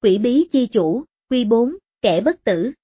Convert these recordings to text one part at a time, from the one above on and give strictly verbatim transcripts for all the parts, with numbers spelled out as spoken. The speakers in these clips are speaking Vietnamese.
Quỷ bí chi chủ, Quy bốn, kẻ bất tử.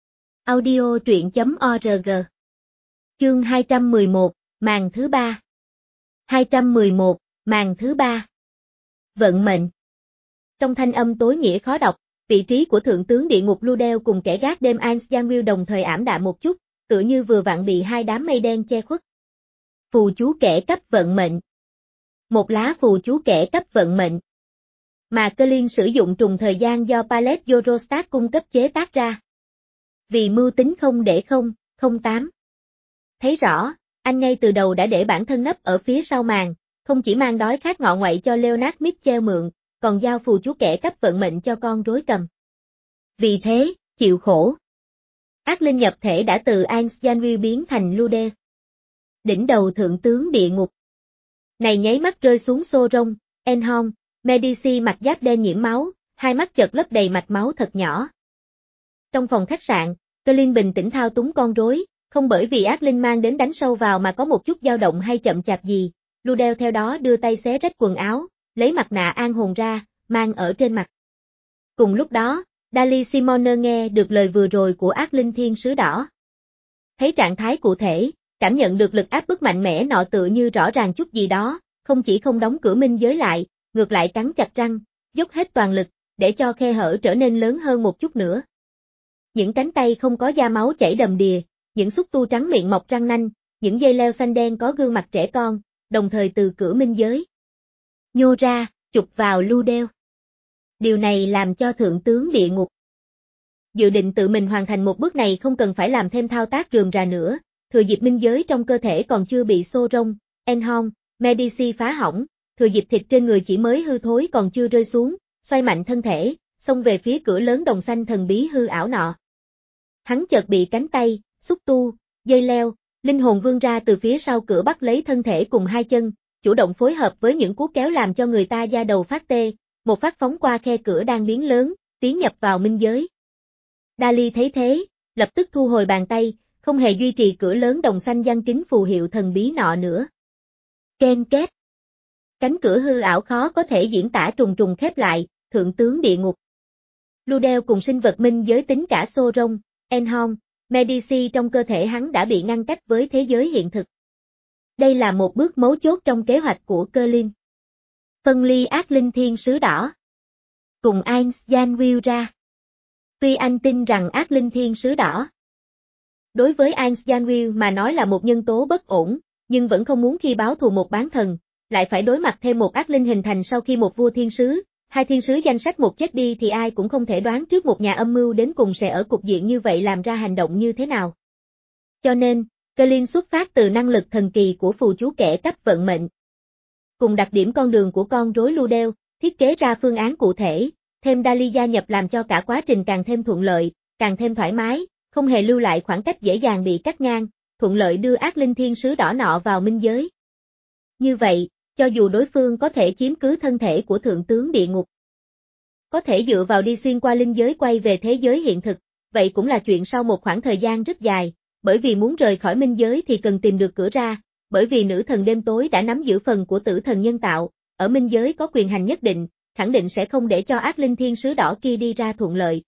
Audio truyện chấm org. Chương hai trăm mười một, màn thứ ba. hai trăm mười một, màn thứ ba. Vận mệnh. Trong thanh âm tối nghĩa khó đọc, vị trí của thượng tướng địa ngục Ludel cùng kẻ gác đêm Ainz Janwill đồng thời ảm đạm một chút, tựa như vừa vặn bị hai đám mây đen che khuất. Phù chú kẻ cấp vận mệnh. Một lá phù chú kẻ cấp vận mệnh. Mà Colin sử dụng trùng thời gian do Palette Eurostat cung cấp chế tác ra. Vì mưu tính không để không, không tám. Thấy rõ, anh ngay từ đầu đã để bản thân nấp ở phía sau màn, không chỉ mang đói khát ngọ ngoại cho Leonard Mitchell mượn, còn giao phù chú kẻ cấp vận mệnh cho con rối cầm. Vì thế, chịu khổ. Ác linh nhập thể đã từ Ainz Janwill biến thành Ludel. Đỉnh đầu thượng tướng địa ngục. Này nháy mắt rơi xuống xô rông, Enhorn, Medici mặc giáp đen nhiễm máu, hai mắt chợt lấp đầy mạch máu thật nhỏ. Trong phòng khách sạn, Colin bình tĩnh thao túng con rối, không bởi vì ác linh mang đến đánh sâu vào mà có một chút dao động hay chậm chạp gì. Ludel theo đó đưa tay xé rách quần áo, lấy mặt nạ an hồn ra, mang ở trên mặt. Cùng lúc đó, Dali Simoner nghe được lời vừa rồi của ác linh thiên sứ đỏ. Thấy trạng thái cụ thể, cảm nhận được lực áp bức mạnh mẽ nọ tựa như rõ ràng chút gì đó, không chỉ không đóng cửa minh giới lại, ngược lại cắn chặt răng, dốc hết toàn lực, để cho khe hở trở nên lớn hơn một chút nữa. Những cánh tay không có da máu chảy đầm đìa, những xúc tu trắng miệng mọc răng nanh, những dây leo xanh đen có gương mặt trẻ con, đồng thời từ cửa minh giới nhô ra, chụp vào Ludel. Điều này làm cho thượng tướng địa ngục dự định tự mình hoàn thành một bước này không cần phải làm thêm thao tác rườm rà nữa, thừa dịp minh giới trong cơ thể còn chưa bị xô rông, Enhorn, Medici phá hỏng, thừa dịp thịt trên người chỉ mới hư thối còn chưa rơi xuống, xoay mạnh thân thể, xông về phía cửa lớn đồng xanh thần bí hư ảo nọ. Hắn chợt bị cánh tay, xúc tu, dây leo, linh hồn vươn ra từ phía sau cửa bắt lấy thân thể cùng hai chân, chủ động phối hợp với những cú kéo làm cho người ta da đầu phát tê, một phát phóng qua khe cửa đang biến lớn, tiến nhập vào minh giới. Dali thấy thế, lập tức thu hồi bàn tay, không hề duy trì cửa lớn đồng xanh giăng kín phù hiệu thần bí nọ nữa. Ken két. Cánh cửa hư ảo khó có thể diễn tả trùng trùng khép lại, thượng tướng địa ngục. Ludel cùng sinh vật minh giới tính cả xô rông, Enhorn, Medici trong cơ thể hắn đã bị ngăn cách với thế giới hiện thực. Đây là một bước mấu chốt trong kế hoạch của Colin. Phân ly ác linh thiên sứ đỏ. Cùng Ainz Janwill ra. Tuy anh tin rằng ác linh thiên sứ đỏ đối với Ainz Janwill mà nói là một nhân tố bất ổn, nhưng vẫn không muốn khi báo thù một bán thần, lại phải đối mặt thêm một ác linh hình thành sau khi một vua thiên sứ, hai thiên sứ danh sách một chết đi thì ai cũng không thể đoán trước một nhà âm mưu đến cùng sẽ ở cục diện như vậy làm ra hành động như thế nào. Cho nên, Colin xuất phát từ năng lực thần kỳ của phù chú kẻ cấp vận mệnh. Cùng đặc điểm con đường của con rối Ludel, thiết kế ra phương án cụ thể, thêm Dali gia nhập làm cho cả quá trình càng thêm thuận lợi, càng thêm thoải mái, không hề lưu lại khoảng cách dễ dàng bị cắt ngang, thuận lợi đưa ác linh thiên sứ đỏ nọ vào minh giới. Như vậy, cho dù đối phương có thể chiếm cứ thân thể của thượng tướng địa ngục, có thể dựa vào đi xuyên qua linh giới quay về thế giới hiện thực, vậy cũng là chuyện sau một khoảng thời gian rất dài, bởi vì muốn rời khỏi minh giới thì cần tìm được cửa ra, bởi vì nữ thần đêm tối đã nắm giữ phần của tử thần nhân tạo, ở minh giới có quyền hành nhất định, khẳng định sẽ không để cho ác linh thiên sứ đỏ kia đi ra thuận lợi.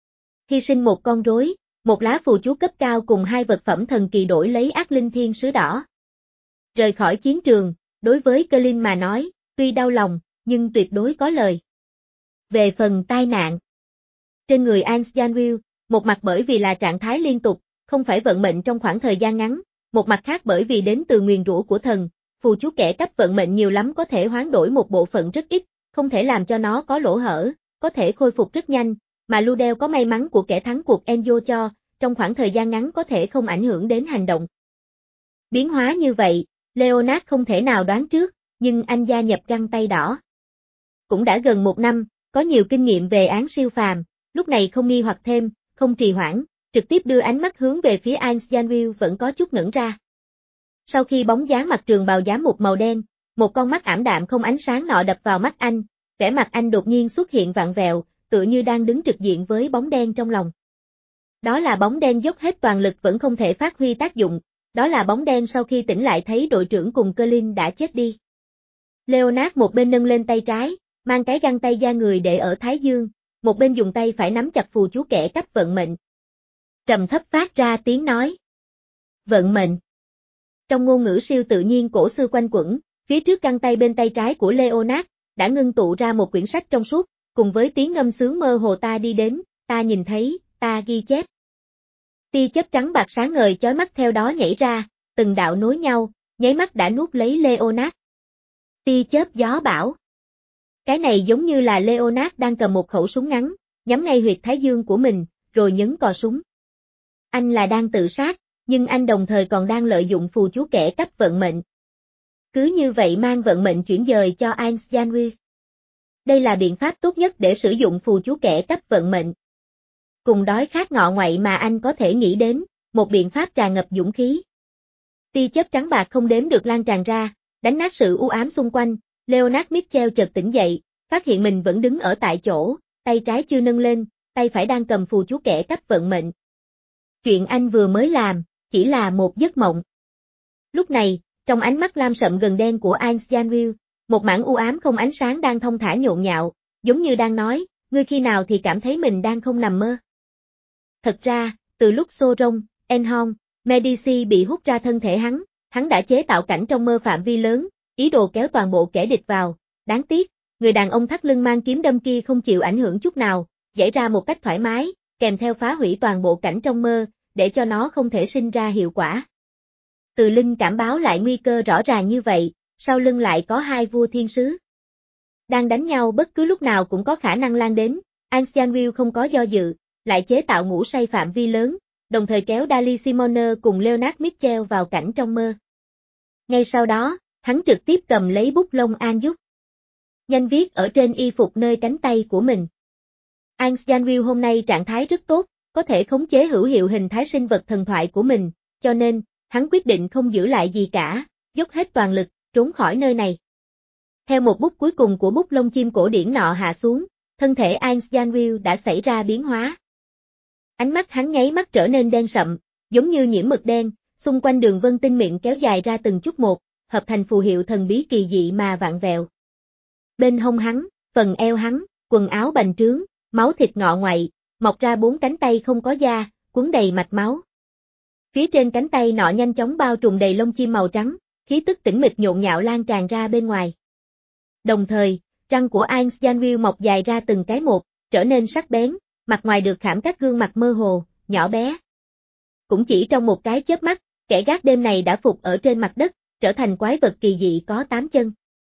Hy sinh một con rối, một lá phù chú cấp cao cùng hai vật phẩm thần kỳ đổi lấy ác linh thiên sứ đỏ. Rời khỏi chiến trường, đối với Colin mà nói, tuy đau lòng, nhưng tuyệt đối có lời. Về phần tai nạn, trên người Ainz Janwill, một mặt bởi vì là trạng thái liên tục, không phải vận mệnh trong khoảng thời gian ngắn, một mặt khác bởi vì đến từ nguyền rủa của thần, phù chú kẻ cấp vận mệnh nhiều lắm có thể hoán đổi một bộ phận rất ít, không thể làm cho nó có lỗ hở, có thể khôi phục rất nhanh, mà Ludel có may mắn của kẻ thắng cuộc Enzo cho, trong khoảng thời gian ngắn có thể không ảnh hưởng đến hành động. Biến hóa như vậy, Leonard không thể nào đoán trước, nhưng anh gia nhập găng tay đỏ. Cũng đã gần một năm, có nhiều kinh nghiệm về án siêu phàm, lúc này không nghi hoặc thêm, không trì hoãn, trực tiếp đưa ánh mắt hướng về phía Ainz Janwill vẫn có chút ngẩn ra. Sau khi bóng dáng mặt trường bào giám mục màu đen, một con mắt ảm đạm không ánh sáng nọ đập vào mắt anh, vẻ mặt anh đột nhiên xuất hiện vặn vẹo, tựa như đang đứng trực diện với bóng đen trong lòng. Đó là bóng đen dốc hết toàn lực vẫn không thể phát huy tác dụng, đó là bóng đen sau khi tỉnh lại thấy đội trưởng cùng Colin đã chết đi. Leonard một bên nâng lên tay trái, mang cái găng tay da người để ở thái dương, một bên dùng tay phải nắm chặt phù chú kẻ cấp vận mệnh. Trầm thấp phát ra tiếng nói. Vận mệnh. Trong ngôn ngữ siêu tự nhiên cổ xưa quanh quẩn, phía trước găng tay bên tay trái của Leonard, đã ngưng tụ ra một quyển sách trong suốt, cùng với tiếng ngâm sướng mơ hồ ta đi đến, ta nhìn thấy, ta ghi chép. Tia chớp trắng bạc sáng ngời chói mắt theo đó nhảy ra, từng đạo nối nhau, nháy mắt đã nuốt lấy Leonard. Tia chớp gió bão. Cái này giống như là Leonard đang cầm một khẩu súng ngắn, nhắm ngay huyệt thái dương của mình, rồi nhấn cò súng. Anh là đang tự sát, nhưng anh đồng thời còn đang lợi dụng phù chú kẻ cấp vận mệnh. Cứ như vậy mang vận mệnh chuyển dời cho Einstein. Đây là biện pháp tốt nhất để sử dụng phù chú kẻ cấp vận mệnh. Cùng đói khát ngọ ngoại mà anh có thể nghĩ đến, một biện pháp tràn ngập dũng khí. Tia chớp trắng bạc không đếm được lan tràn ra, đánh nát sự u ám xung quanh, Leonard Mitchell chợt tỉnh dậy, phát hiện mình vẫn đứng ở tại chỗ, tay trái chưa nâng lên, tay phải đang cầm phù chú kẻ cấp vận mệnh. Chuyện anh vừa mới làm, chỉ là một giấc mộng. Lúc này, trong ánh mắt lam sậm gần đen của Einstein, một mảng u ám không ánh sáng đang thong thả nhộn nhạo, giống như đang nói, ngươi khi nào thì cảm thấy mình đang không nằm mơ. Thật ra, từ lúc Soron, Enhorn, Medici bị hút ra thân thể hắn, hắn đã chế tạo cảnh trong mơ phạm vi lớn, ý đồ kéo toàn bộ kẻ địch vào, đáng tiếc, người đàn ông thắt lưng mang kiếm đâm kia không chịu ảnh hưởng chút nào, giải ra một cách thoải mái, kèm theo phá hủy toàn bộ cảnh trong mơ, để cho nó không thể sinh ra hiệu quả. Từ linh cảm báo lại nguy cơ rõ ràng như vậy, sau lưng lại có hai vua thiên sứ. Đang đánh nhau bất cứ lúc nào cũng có khả năng lan đến, Einstein không có do dự, lại chế tạo ngủ say phạm vi lớn, đồng thời kéo Dali Simoner cùng Leonard Mitchell vào cảnh trong mơ. Ngay sau đó, hắn trực tiếp cầm lấy bút lông An Dúc. Nhanh viết ở trên y phục nơi cánh tay của mình. Einstein hôm nay trạng thái rất tốt, có thể khống chế hữu hiệu hình thái sinh vật thần thoại của mình, cho nên, hắn quyết định không giữ lại gì cả, dốc hết toàn lực, trốn khỏi nơi này. Theo một bút cuối cùng của bút lông chim cổ điển nọ hạ xuống, thân thể Einstein đã xảy ra biến hóa. Ánh mắt hắn nháy mắt trở nên đen sậm, giống như nhiễm mực đen, xung quanh đường vân tinh mịn kéo dài ra từng chút một, hợp thành phù hiệu thần bí kỳ dị mà vạn vẹo. Bên hông hắn, phần eo hắn, quần áo bành trướng, máu thịt ngọ ngoại, mọc ra bốn cánh tay không có da, quấn đầy mạch máu. Phía trên cánh tay nọ nhanh chóng bao trùm đầy lông chim màu trắng, khí tức tĩnh mịch nhộn nhạo lan tràn ra bên ngoài. Đồng thời, răng của Einstein mọc dài ra từng cái một, trở nên sắc bén, mặt ngoài được khảm các gương mặt mơ hồ, nhỏ bé. Cũng chỉ trong một cái chớp mắt, kẻ gác đêm này đã phục ở trên mặt đất, trở thành quái vật kỳ dị có tám chân.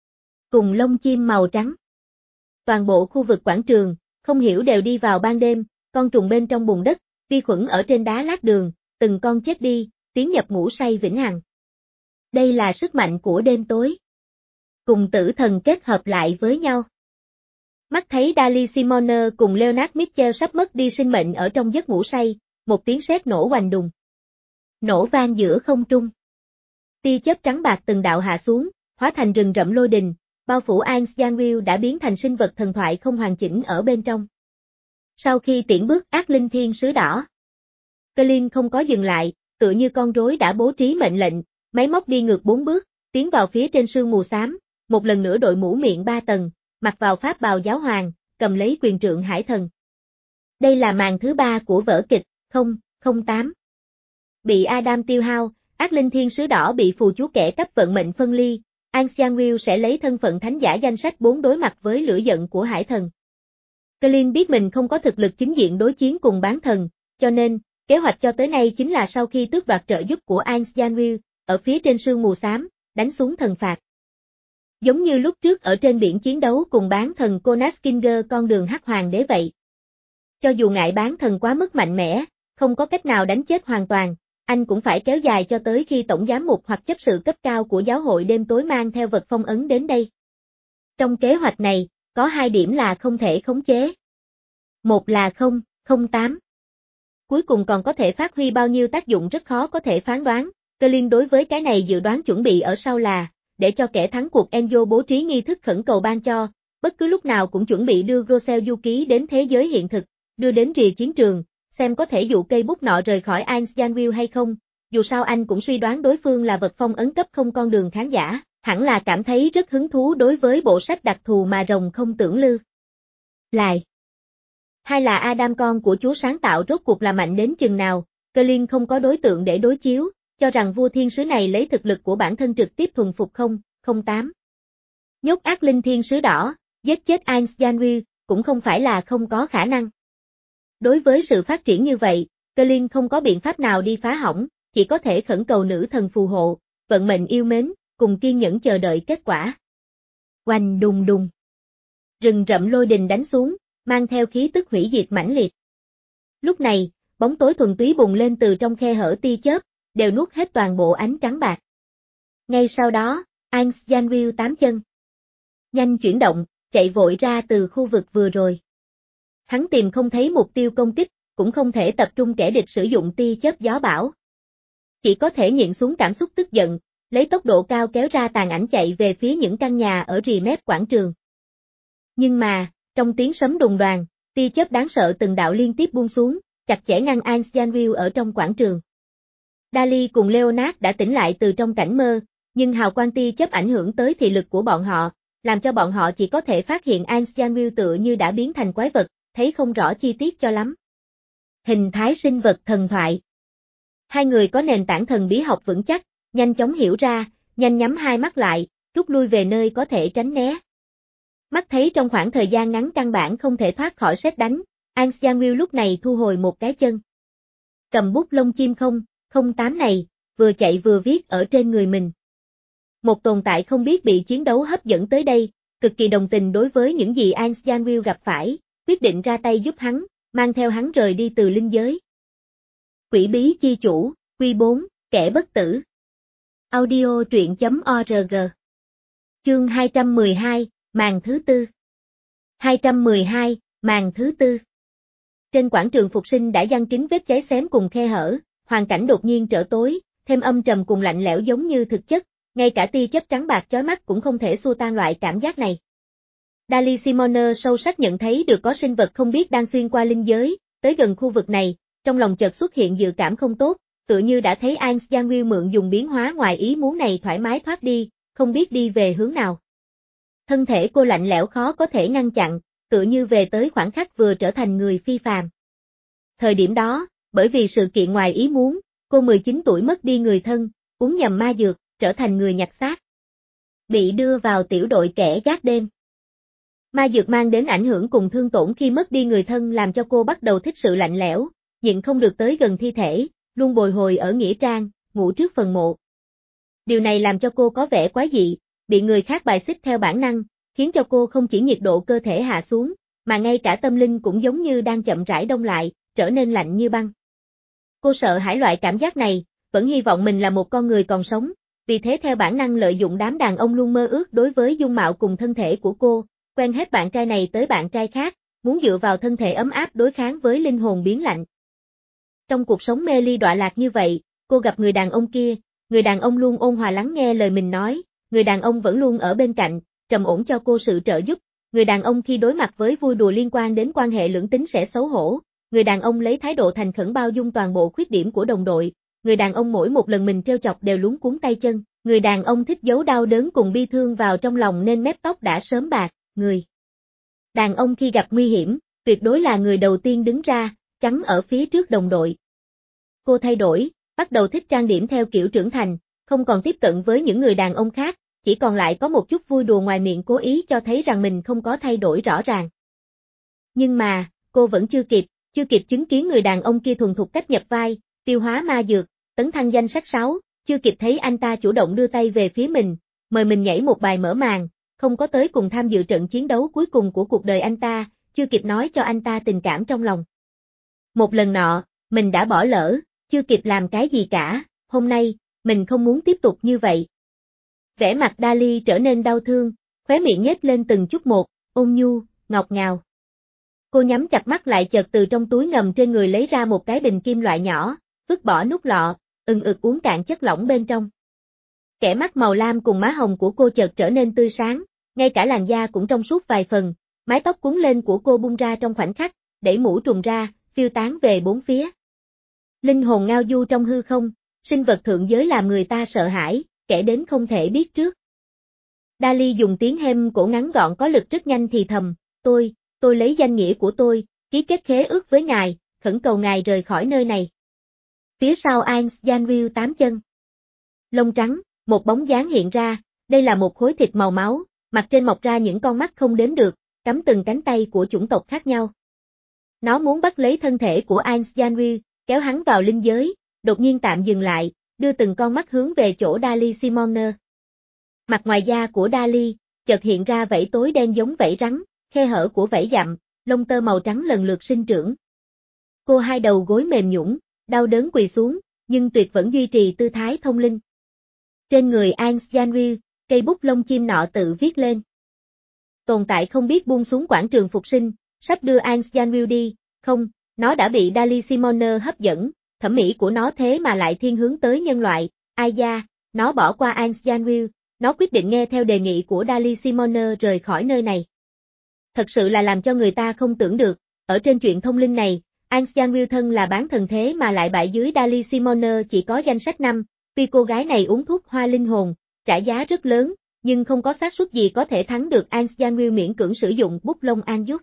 Cùng lông chim màu trắng. Toàn bộ khu vực quảng trường, không hiểu đều đi vào ban đêm, con trùng bên trong bùn đất, vi khuẩn ở trên đá lát đường, từng con chết đi, tiến nhập ngủ say vĩnh hằng. Đây là sức mạnh của đêm tối. Cùng tử thần kết hợp lại với nhau. Mắt thấy Dali Simoner cùng Leonard Mitchell sắp mất đi sinh mệnh ở trong giấc ngủ say, một tiếng sét nổ oành đùng. Nổ vang giữa không trung. Tia chớp trắng bạc từng đạo hạ xuống, hóa thành rừng rậm lôi đình, bao phủ Einstein đã biến thành sinh vật thần thoại không hoàn chỉnh ở bên trong. Sau khi tiễn bước ác linh thiên sứ đỏ, Colin không có dừng lại, tựa như con rối đã bố trí mệnh lệnh, máy móc đi ngược bốn bước, tiến vào phía trên sương mù xám, một lần nữa đội mũ miệng ba tầng, mặc vào pháp bào giáo hoàng, cầm lấy quyền trượng hải thần. Đây là màn thứ ba của vở kịch, không, không tám. Bị Adam tiêu hao, ác linh thiên sứ đỏ bị phù chú kẻ cấp vận mệnh phân ly, Einstein sẽ lấy thân phận thánh giả danh sách bốn đối mặt với lửa giận của hải thần. Colin biết mình không có thực lực chính diện đối chiến cùng bán thần, cho nên, kế hoạch cho tới nay chính là sau khi tước đoạt trợ giúp của Einstein, ở phía trên sương mù xám, đánh xuống thần phạt. Giống như lúc trước ở trên biển chiến đấu cùng bán thần Konaskinger con đường hắc hoàng đế vậy. Cho dù ngại bán thần quá mức mạnh mẽ, không có cách nào đánh chết hoàn toàn, anh cũng phải kéo dài cho tới khi tổng giám mục hoặc chấp sự cấp cao của giáo hội đêm tối mang theo vật phong ấn đến đây. Trong kế hoạch này, có hai điểm là không thể khống chế. Một là không, không tám. Cuối cùng còn có thể phát huy bao nhiêu tác dụng rất khó có thể phán đoán, Colin đối với cái này dự đoán chuẩn bị ở sau là, để cho kẻ thắng cuộc Enzo bố trí nghi thức khẩn cầu ban cho, bất cứ lúc nào cũng chuẩn bị đưa Rosel du ký đến thế giới hiện thực, đưa đến rìa chiến trường, xem có thể dụ cây bút nọ rời khỏi Einstein hay không, dù sao anh cũng suy đoán đối phương là vật phong ấn cấp không con đường khán giả, hẳn là cảm thấy rất hứng thú đối với bộ sách đặc thù mà rồng không tưởng lư. Lại. Hay là Adam con của Chúa sáng tạo rốt cuộc là mạnh đến chừng nào, Colin không có đối tượng để đối chiếu, cho rằng vua thiên sứ này lấy thực lực của bản thân trực tiếp thuần phục không, không tám. Nhốt ác linh thiên sứ đỏ, giết chết Einstein cũng không phải là không có khả năng. Đối với sự phát triển như vậy, Colin không có biện pháp nào đi phá hỏng, chỉ có thể khẩn cầu nữ thần phù hộ, vận mệnh yêu mến, cùng kiên nhẫn chờ đợi kết quả. Oanh đùng đùng. Rừng rậm lôi đình đánh xuống, mang theo khí tức hủy diệt mãnh liệt. Lúc này, bóng tối thuần túy bùng lên từ trong khe hở tia chớp, đều nuốt hết toàn bộ ánh trắng bạc. Ngay sau đó, Einstein tám chân nhanh chuyển động, chạy vội ra từ khu vực vừa rồi. Hắn tìm không thấy mục tiêu công kích, cũng không thể tập trung kẻ địch sử dụng tia chớp gió bão. Chỉ có thể nhịn xuống cảm xúc tức giận, lấy tốc độ cao kéo ra tàn ảnh chạy về phía những căn nhà ở rìa mép quảng trường. Nhưng mà, trong tiếng sấm đùng đoàng, tia chớp đáng sợ từng đạo liên tiếp buông xuống, chặt chẽ ngăn Einstein ở trong quảng trường. Dali cùng Leonard đã tỉnh lại từ trong cảnh mơ, nhưng hào quang tia chớp ảnh hưởng tới thị lực của bọn họ, làm cho bọn họ chỉ có thể phát hiện Einstein tựa như đã biến thành quái vật, thấy không rõ chi tiết cho lắm. Hình thái sinh vật thần thoại. Hai người có nền tảng thần bí học vững chắc, nhanh chóng hiểu ra, nhanh nhắm hai mắt lại, rút lui về nơi có thể tránh né. Mắt thấy trong khoảng thời gian ngắn căn bản không thể thoát khỏi sét đánh, Einstein lúc này thu hồi một cái chân. Cầm bút lông chim không, không tám này, vừa chạy vừa viết ở trên người mình. Một tồn tại không biết bị chiến đấu hấp dẫn tới đây, cực kỳ đồng tình đối với những gì Einstein gặp phải, quyết định ra tay giúp hắn, mang theo hắn rời đi từ linh giới. Quỷ bí chi chủ, Quy bốn, kẻ bất tử. Audio truyện chấm org. Chương hai trăm mười hai, màn thứ tư. hai trăm mười hai, màn thứ tư. Trên quảng trường phục sinh đã giăng kín vết cháy xém cùng khe hở, hoàn cảnh đột nhiên trở tối, thêm âm trầm cùng lạnh lẽo giống như thực chất, ngay cả tia chớp trắng bạc chói mắt cũng không thể xua tan loại cảm giác này. Dali Simoner sâu sắc nhận thấy được có sinh vật không biết đang xuyên qua linh giới, tới gần khu vực này, trong lòng chợt xuất hiện dự cảm không tốt, tựa như đã thấy Einstein mượn dùng biến hóa ngoài ý muốn này thoải mái thoát đi, không biết đi về hướng nào. Thân thể cô lạnh lẽo khó có thể ngăn chặn, tựa như về tới khoảng khắc vừa trở thành người phi phàm. Thời điểm đó, bởi vì sự kiện ngoài ý muốn, cô mười chín tuổi mất đi người thân, uống nhầm ma dược, trở thành người nhặt xác. Bị đưa vào tiểu đội kẻ gác đêm. Ma dược mang đến ảnh hưởng cùng thương tổn khi mất đi người thân làm cho cô bắt đầu thích sự lạnh lẽo, nhịn không được tới gần thi thể, luôn bồi hồi ở nghĩa trang, ngủ trước phần mộ. Điều này làm cho cô có vẻ quái dị, bị người khác bài xích theo bản năng, khiến cho cô không chỉ nhiệt độ cơ thể hạ xuống, mà ngay cả tâm linh cũng giống như đang chậm rãi đông lại, trở nên lạnh như băng. Cô sợ hãi loại cảm giác này, vẫn hy vọng mình là một con người còn sống, vì thế theo bản năng lợi dụng đám đàn ông luôn mơ ước đối với dung mạo cùng thân thể của cô, quen hết bạn trai này tới bạn trai khác, muốn dựa vào thân thể ấm áp đối kháng với linh hồn biến lạnh. Trong cuộc sống mê ly đọa lạc như vậy, cô gặp người đàn ông kia, người đàn ông luôn ôn hòa lắng nghe lời mình nói, người đàn ông vẫn luôn ở bên cạnh, trầm ổn cho cô sự trợ giúp, người đàn ông khi đối mặt với vui đùa liên quan đến quan hệ lưỡng tính sẽ xấu hổ, người đàn ông lấy thái độ thành khẩn bao dung toàn bộ khuyết điểm của đồng đội, người đàn ông mỗi một lần mình trêu chọc đều luống cuống tay chân, người đàn ông thích giấu đau đớn cùng bi thương vào trong lòng nên mép tóc đã sớm bạc, người đàn ông khi gặp nguy hiểm, tuyệt đối là người đầu tiên đứng ra, chắn ở phía trước đồng đội. Cô thay đổi, bắt đầu thích trang điểm theo kiểu trưởng thành, không còn tiếp cận với những người đàn ông khác, chỉ còn lại có một chút vui đùa ngoài miệng cố ý cho thấy rằng mình không có thay đổi rõ ràng. Nhưng mà, cô vẫn chưa kịp, chưa kịp chứng kiến người đàn ông kia thuần thục cách nhập vai, tiêu hóa ma dược, tấn thăng danh sách sáu, chưa kịp thấy anh ta chủ động đưa tay về phía mình, mời mình nhảy một bài mở màn, không có tới cùng tham dự trận chiến đấu cuối cùng của cuộc đời anh ta, chưa kịp nói cho anh ta tình cảm trong lòng. Một lần nọ, mình đã bỏ lỡ, chưa kịp làm cái gì cả, hôm nay, mình không muốn tiếp tục như vậy. Vẻ mặt Dali trở nên đau thương, khóe miệng nhếch lên từng chút một, ôn nhu, ngọt ngào. Cô nhắm chặt mắt lại chợt từ trong túi ngầm trên người lấy ra một cái bình kim loại nhỏ, vứt bỏ nút lọ, ừng ực uống cạn chất lỏng bên trong. Kẻ mắt màu lam cùng má hồng của cô chợt trở nên tươi sáng, ngay cả làn da cũng trong suốt vài phần, mái tóc cuốn lên của cô bung ra trong khoảnh khắc, đẩy mũ trùm ra, phiêu tán về bốn phía. Linh hồn ngao du trong hư không, sinh vật thượng giới làm người ta sợ hãi, kẻ đến không thể biết trước. Dali dùng tiếng hêm cổ ngắn gọn có lực rất nhanh thì thầm, tôi, tôi lấy danh nghĩa của tôi, ký kết khế ước với ngài, khẩn cầu ngài rời khỏi nơi này. Phía sau Ains Janvill tám chân. Lông trắng, một bóng dáng hiện ra, đây là một khối thịt màu máu, mặt trên mọc ra những con mắt không đếm được, cắm từng cánh tay của chủng tộc khác nhau. Nó muốn bắt lấy thân thể của Ains Janvill, kéo hắn vào linh giới, đột nhiên tạm dừng lại, đưa từng con mắt hướng về chỗ Dali Simoner. Mặt ngoài da của Dali, chợt hiện ra vảy tối đen giống vảy rắn, khe hở của vảy dặm, lông tơ màu trắng lần lượt sinh trưởng. Cô hai đầu gối mềm nhũn, đau đớn quỳ xuống, nhưng tuyệt vẫn duy trì tư thái thông linh. Trên người Ains Janvill, cây bút lông chim nọ tự viết lên. Tồn tại không biết buông xuống quảng trường phục sinh, sắp đưa Ains Janvill đi, không, nó đã bị Dali Simoner hấp dẫn, thẩm mỹ của nó thế mà lại thiên hướng tới nhân loại, ai da, nó bỏ qua Ains Janvill, nó quyết định nghe theo đề nghị của Dali Simoner rời khỏi nơi này. Thật sự là làm cho người ta không tưởng được, ở trên chuyện thông linh này, Ains Janvill thân là bán thần thế mà lại bại dưới Dali Simoner chỉ có danh sách năm, tuy cô gái này uống thuốc hoa linh hồn, trả giá rất lớn, nhưng không có xác suất gì có thể thắng được Ains Janvill miễn cưỡng sử dụng bút lông an giúp.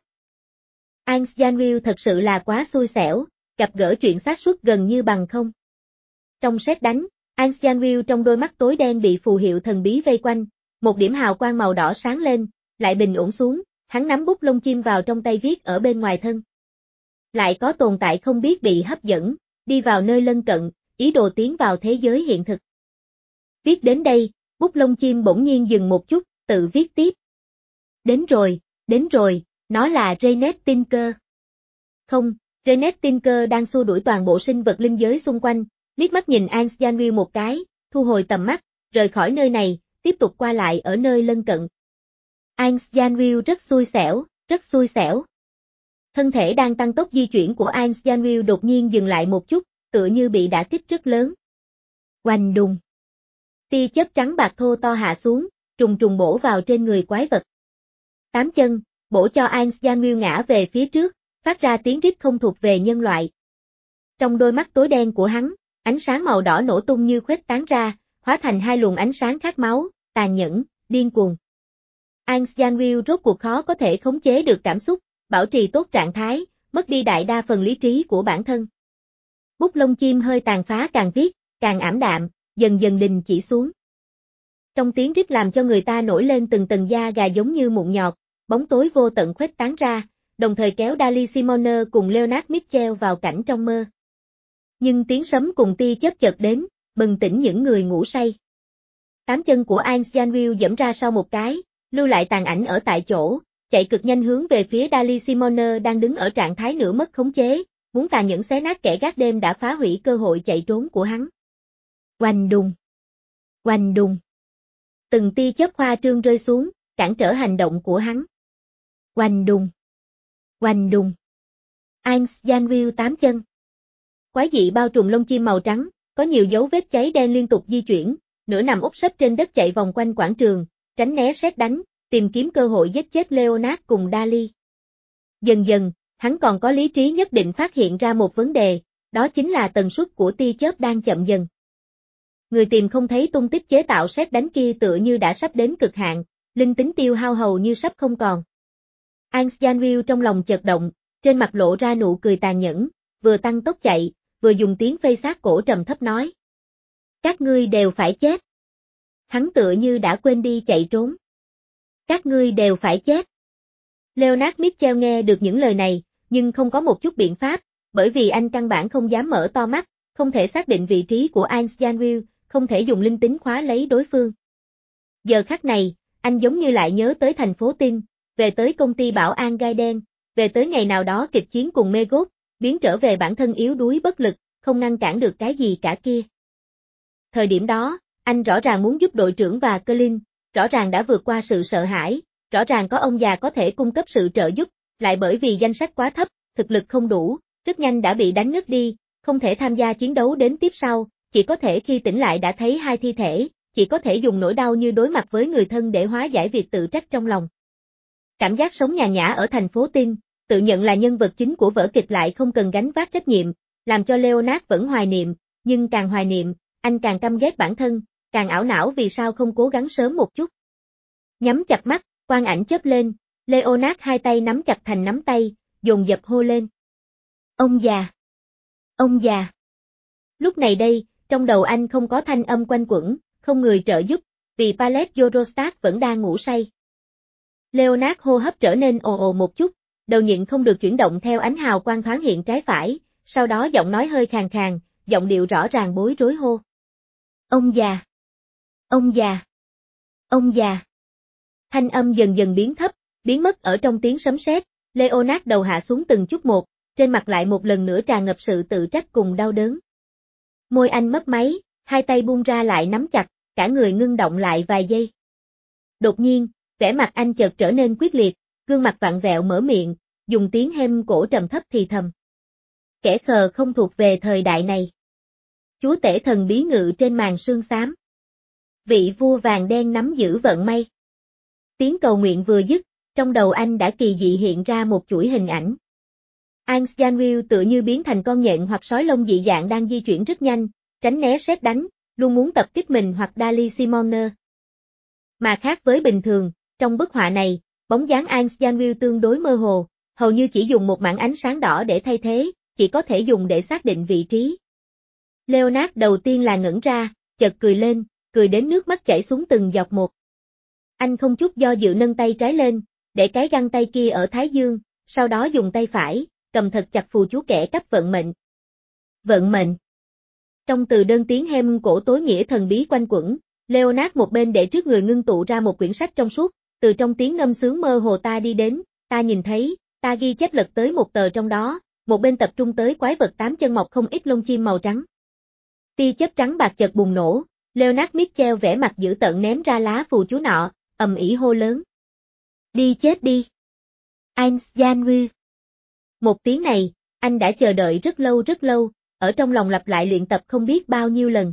Ains Janvill thật sự là quá xui xẻo, gặp gỡ chuyện xác suất gần như bằng không. Trong sét đánh, Ains Janvill trong đôi mắt tối đen bị phù hiệu thần bí vây quanh, một điểm hào quang màu đỏ sáng lên, lại bình ổn xuống, hắn nắm bút lông chim vào trong tay viết ở bên ngoài thân. Lại có tồn tại không biết bị hấp dẫn, đi vào nơi lân cận, ý đồ tiến vào thế giới hiện thực. Viết đến đây, bút lông chim bỗng nhiên dừng một chút, tự viết tiếp. Đến rồi, đến rồi, nó là Raynet Tinker. Không, Raynet Tinker đang xua đuổi toàn bộ sinh vật linh giới xung quanh, liếc mắt nhìn Ains Janvill một cái, thu hồi tầm mắt, rời khỏi nơi này, tiếp tục qua lại ở nơi lân cận. Ains Janvill rất xui xẻo, rất xui xẻo. Thân thể đang tăng tốc di chuyển của Ains Janvill đột nhiên dừng lại một chút, tựa như bị đả kích rất lớn. Oanh đùng. Tia chớp trắng bạc thô to hạ xuống, trùng trùng bổ vào trên người quái vật. Tám chân, bổ cho Ains Janvill ngã về phía trước, phát ra tiếng rít không thuộc về nhân loại. Trong đôi mắt tối đen của hắn, ánh sáng màu đỏ nổ tung như khuếch tán ra, hóa thành hai luồng ánh sáng khát máu, tàn nhẫn, điên cuồng. Ains Janvill rốt cuộc khó có thể khống chế được cảm xúc, bảo trì tốt trạng thái, mất đi đại đa phần lý trí của bản thân. Bút lông chim hơi tàn phá càng viết, càng ảm đạm, dần dần đình chỉ xuống. Trong tiếng rít làm cho người ta nổi lên từng tầng da gà giống như mụn nhọt, bóng tối vô tận khuếch tán ra, đồng thời kéo Dali Simoner cùng Leonard Mitchell vào cảnh trong mơ. Nhưng tiếng sấm cùng tia chớp chợt đến, bừng tỉnh những người ngủ say. Tám chân của Ains Janvill giẫm ra sau một cái, lưu lại tàn ảnh ở tại chỗ, chạy cực nhanh hướng về phía Dali Simoner đang đứng ở trạng thái nửa mất khống chế, muốn tàn nhẫn xé nát kẻ gác đêm đã phá hủy cơ hội chạy trốn của hắn. Oanh đùng. Oanh đùng. Từng tia chớp khoa trương rơi xuống, cản trở hành động của hắn. Oanh đùng. Oanh đùng. Ains Janvill tám chân. Quái dị bao trùm lông chim màu trắng, có nhiều dấu vết cháy đen liên tục di chuyển, nửa nằm úp sấp trên đất chạy vòng quanh quảng trường, tránh né sét đánh, tìm kiếm cơ hội giết chết Leonard cùng Dali. Dần dần, hắn còn có lý trí nhất định phát hiện ra một vấn đề, đó chính là tần suất của tia chớp đang chậm dần. Người tìm không thấy tung tích chế tạo sét đánh kia tựa như đã sắp đến cực hạn, linh tính tiêu hao hầu như sắp không còn. Ains Janvill trong lòng chợt động, trên mặt lộ ra nụ cười tàn nhẫn, vừa tăng tốc chạy, vừa dùng tiếng phây sát cổ trầm thấp nói. Các ngươi đều phải chết. Hắn tựa như đã quên đi chạy trốn. Các ngươi đều phải chết. Leonard Mitchell nghe được những lời này, nhưng không có một chút biện pháp, bởi vì anh căn bản không dám mở to mắt, không thể xác định vị trí của Ains Janvill, không thể dùng linh tính khóa lấy đối phương. Giờ khắc này, anh giống như lại nhớ tới thành phố Tin, về tới công ty bảo an gai đen, về tới ngày nào đó kịch chiến cùng Megot, biến trở về bản thân yếu đuối bất lực, không ngăn cản được cái gì cả kia. Thời điểm đó, anh rõ ràng muốn giúp đội trưởng và Colin, rõ ràng đã vượt qua sự sợ hãi, rõ ràng có ông già có thể cung cấp sự trợ giúp, lại bởi vì danh sách quá thấp, thực lực không đủ, rất nhanh đã bị đánh ngất đi, không thể tham gia chiến đấu đến tiếp sau, chỉ có thể khi tỉnh lại đã thấy hai thi thể, chỉ có thể dùng nỗi đau như đối mặt với người thân để hóa giải việc tự trách trong lòng. Cảm giác sống nhàn nhã ở thành phố Tin, tự nhận là nhân vật chính của vở kịch lại không cần gánh vác trách nhiệm, làm cho Leonard vẫn hoài niệm, nhưng càng hoài niệm, anh càng căm ghét bản thân, càng ảo não vì sao không cố gắng sớm một chút. Nhắm chặt mắt, quang ảnh chớp lên, Leonard hai tay nắm chặt thành nắm tay, dồn dập hô lên. Ông già! Ông già! Lúc này đây, trong đầu anh không có thanh âm quanh quẩn, không người trợ giúp, vì Pallet Eurostat vẫn đang ngủ say. Leonard hô hấp trở nên ồ ồ một chút, đầu nhịn không được chuyển động theo ánh hào quang thoáng hiện trái phải, sau đó giọng nói hơi khàn khàn, giọng điệu rõ ràng bối rối hô. Ông già! Ông già! Ông già! Thanh âm dần dần biến thấp, biến mất ở trong tiếng sấm sét, Leonard đầu hạ xuống từng chút một, trên mặt lại một lần nữa tràn ngập sự tự trách cùng đau đớn. Môi anh mấp máy, hai tay buông ra lại nắm chặt, cả người ngưng động lại vài giây. Đột nhiên, vẻ mặt anh chợt trở nên quyết liệt, gương mặt vặn vẹo mở miệng, dùng tiếng hêm cổ trầm thấp thì thầm. Kẻ khờ không thuộc về thời đại này. Chúa tể thần bí ngự trên màn sương xám. Vị vua vàng đen nắm giữ vận may. Tiếng cầu nguyện vừa dứt, trong đầu anh đã kỳ dị hiện ra một chuỗi hình ảnh. Ernst Janwill tựa như biến thành con nhện hoặc sói lông dị dạng đang di chuyển rất nhanh, tránh né sét đánh, luôn muốn tập kích mình hoặc Dali Simoner. Mà khác với bình thường, trong bức họa này, bóng dáng Ernst Janwill tương đối mơ hồ, hầu như chỉ dùng một mảng ánh sáng đỏ để thay thế, chỉ có thể dùng để xác định vị trí. Leonard đầu tiên là ngẩn ra, chợt cười lên, cười đến nước mắt chảy xuống từng giọt một. Anh không chút do dự nâng tay trái lên, để cái găng tay kia ở thái dương, sau đó dùng tay phải, cầm thật chặt phù chú kẻ cắp vận mệnh. Vận mệnh. Trong từ đơn tiếng hem cổ tối nghĩa thần bí quanh quẩn, Leonard một bên để trước người ngưng tụ ra một quyển sách trong suốt, từ trong tiếng ngâm sướng mơ hồ ta đi đến, ta nhìn thấy, ta ghi chép lật tới một tờ trong đó, một bên tập trung tới quái vật tám chân mọc không ít lông chim màu trắng. Tia chớp trắng bạc chợt bùng nổ, Leonard Mitchell vẻ mặt dữ tợn ném ra lá phù chú nọ, ầm ĩ hô lớn. Đi chết đi. Ernst Janwill. Một tiếng này, anh đã chờ đợi rất lâu rất lâu, ở trong lòng lặp lại luyện tập không biết bao nhiêu lần.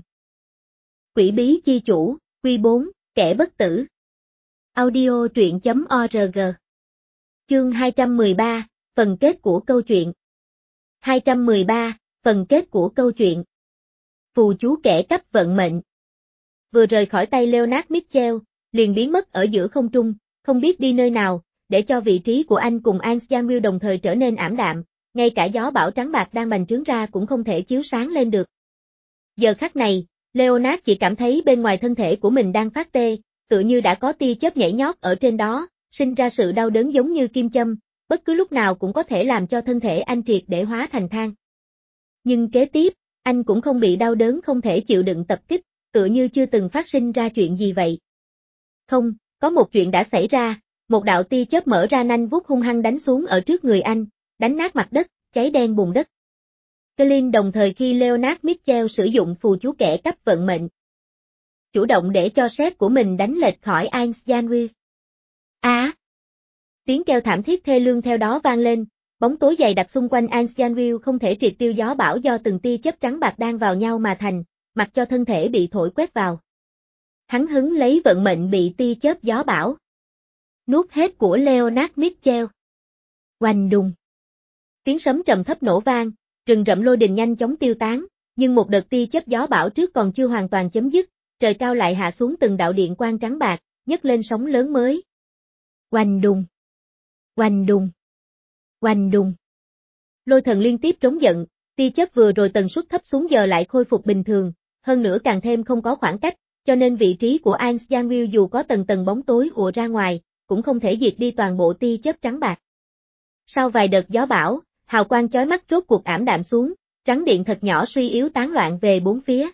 Quỷ bí chi chủ, Quy bốn, kẻ bất tử. Audio truyện chấm org. Chương hai trăm mười ba, phần kết của câu chuyện. hai trăm mười ba, phần kết của câu chuyện. Phù chú kẻ cắp vận mệnh. Vừa rời khỏi tay Leonard Mitchell, liền biến mất ở giữa không trung, không biết đi nơi nào, để cho vị trí của anh cùng Ernst Janwill đồng thời trở nên ảm đạm, ngay cả gió bão trắng bạc đang bành trướng ra cũng không thể chiếu sáng lên được. Giờ khắc này, Leonard chỉ cảm thấy bên ngoài thân thể của mình đang phát tê, tựa như đã có tia chớp nhảy nhót ở trên đó, sinh ra sự đau đớn giống như kim châm, bất cứ lúc nào cũng có thể làm cho thân thể anh triệt để hóa thành than. Nhưng kế tiếp, anh cũng không bị đau đớn không thể chịu đựng tập kích, tựa như chưa từng phát sinh ra chuyện gì vậy. Không, có một chuyện đã xảy ra, một đạo tia chớp mở ra nanh vuốt hung hăng đánh xuống ở trước người anh, đánh nát mặt đất, cháy đen bùn đất. Colin đồng thời khi Leonard Mitchell sử dụng phù chú kẻ cắp vận mệnh, chủ động để cho sét của mình đánh lệch khỏi Ernst Janwill. Á! À, tiếng kêu thảm thiết thê lương theo đó vang lên, bóng tối dày đặc xung quanh Ernst Janwill không thể triệt tiêu gió bão do từng tia chớp trắng bạc đan vào nhau mà thành, mặc cho thân thể bị thổi quét vào. Hắn hứng lấy vận mệnh bị tia chớp gió bão. Nuốt hết của Leonard Mitchell. Oanh đùng. Tiếng sấm trầm thấp nổ vang, rừng rậm lôi đình nhanh chóng tiêu tán, nhưng một đợt tia chớp gió bão trước còn chưa hoàn toàn chấm dứt, trời cao lại hạ xuống từng đạo điện quang trắng bạc, nhấc lên sóng lớn mới. Oanh đùng. Oanh đùng. Oanh đùng. Lôi thần liên tiếp trống giận, tia chớp vừa rồi tần suất thấp xuống giờ lại khôi phục bình thường, hơn nữa càng thêm không có khoảng cách, cho nên vị trí của Ernst Janwill dù có tầng tầng bóng tối ùa ra ngoài, cũng không thể diệt đi toàn bộ tia chớp trắng bạc. Sau vài đợt gió bão, hào quang chói mắt rốt cuộc ảm đạm xuống, trắng điện thật nhỏ suy yếu tán loạn về bốn phía.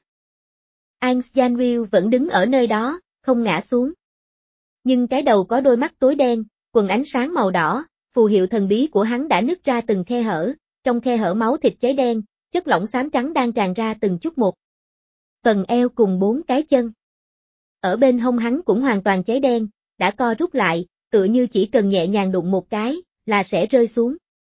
Ernst Janwill vẫn đứng ở nơi đó, không ngã xuống. Nhưng cái đầu có đôi mắt tối đen, quần ánh sáng màu đỏ, phù hiệu thần bí của hắn đã nứt ra từng khe hở, trong khe hở máu thịt cháy đen, chất lỏng xám trắng đang tràn ra từng chút một. Phần eo cùng bốn cái chân. Ở bên hông hắn cũng hoàn toàn cháy đen, đã co rút lại, tựa như chỉ cần nhẹ nhàng đụng một cái, là sẽ rơi xuống.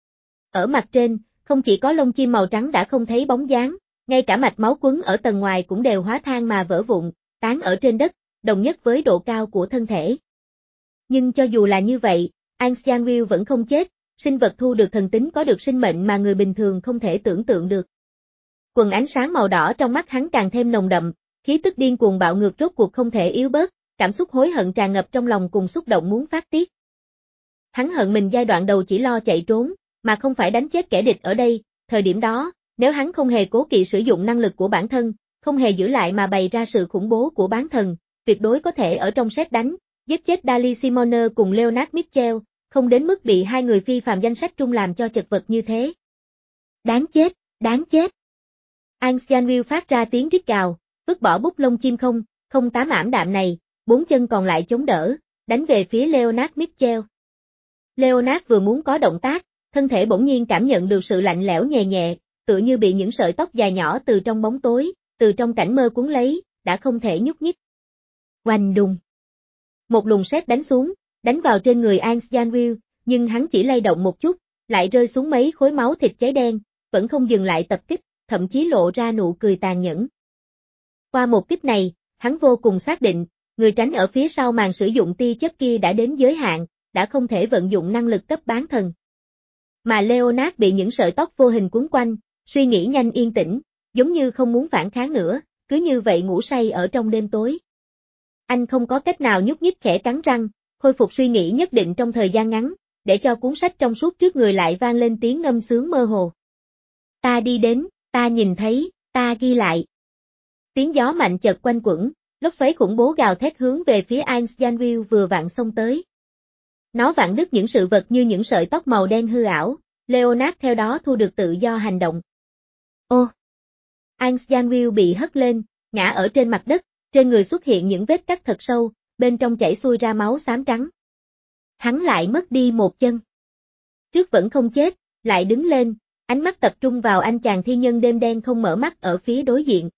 Ở mặt trên, không chỉ có lông chim màu trắng đã không thấy bóng dáng, ngay cả mạch máu quấn ở tầng ngoài cũng đều hóa than mà vỡ vụn, tán ở trên đất, đồng nhất với độ cao của thân thể. Nhưng cho dù là như vậy, Ernst Janwill vẫn không chết, sinh vật thu được thần tính có được sinh mệnh mà người bình thường không thể tưởng tượng được. Quần ánh sáng màu đỏ trong mắt hắn càng thêm nồng đậm, khí tức điên cuồng bạo ngược rốt cuộc không thể yếu bớt, cảm xúc hối hận tràn ngập trong lòng cùng xúc động muốn phát tiết. Hắn hận mình giai đoạn đầu chỉ lo chạy trốn, mà không phải đánh chết kẻ địch ở đây, thời điểm đó, nếu hắn không hề cố kỵ sử dụng năng lực của bản thân, không hề giữ lại mà bày ra sự khủng bố của bán thần, tuyệt đối có thể ở trong set đánh, giết chết Dali Simoner cùng Leonard Mitchell, không đến mức bị hai người phi phàm danh sách trung làm cho chật vật như thế. Đáng chết, đáng chết. Ans Janville phát ra tiếng rít gào, vứt bỏ bút lông chim không, không tám ảm đạm này, bốn chân còn lại chống đỡ, đánh về phía Leonard Mitchell. Leonard vừa muốn có động tác, thân thể bỗng nhiên cảm nhận được sự lạnh lẽo nhẹ nhẹ, tựa như bị những sợi tóc dài nhỏ từ trong bóng tối, từ trong cảnh mơ cuốn lấy, đã không thể nhúc nhích. Oanh đùng. Một luồng sét đánh xuống, đánh vào trên người Ans Janville, nhưng hắn chỉ lay động một chút, lại rơi xuống mấy khối máu thịt cháy đen, vẫn không dừng lại tập kích, thậm chí lộ ra nụ cười tàn nhẫn. Qua một kích này, hắn vô cùng xác định, người tránh ở phía sau màn sử dụng tia chớp kia đã đến giới hạn, đã không thể vận dụng năng lực cấp bán thần. Mà Leonard bị những sợi tóc vô hình cuốn quanh, suy nghĩ nhanh yên tĩnh, giống như không muốn phản kháng nữa, cứ như vậy ngủ say ở trong đêm tối. Anh không có cách nào nhúc nhích, khẽ cắn răng, khôi phục suy nghĩ nhất định trong thời gian ngắn, để cho cuốn sách trong suốt trước người lại vang lên tiếng ngâm sướng mơ hồ. Ta đi đến, ta nhìn thấy, ta ghi lại. Tiếng gió mạnh chợt quanh quẩn, lốc xoáy khủng bố gào thét hướng về phía Ans Janville vừa vặn xông tới. Nó vặn đứt những sự vật như những sợi tóc màu đen hư ảo, Leonard theo đó thu được tự do hành động. Ô! Ans Janville bị hất lên, ngã ở trên mặt đất, trên người xuất hiện những vết cắt thật sâu, bên trong chảy xuôi ra máu xám trắng. Hắn lại mất đi một chân. Trước vẫn không chết, lại đứng lên, ánh mắt tập trung vào anh chàng thiên nhân đêm đen không mở mắt ở phía đối diện.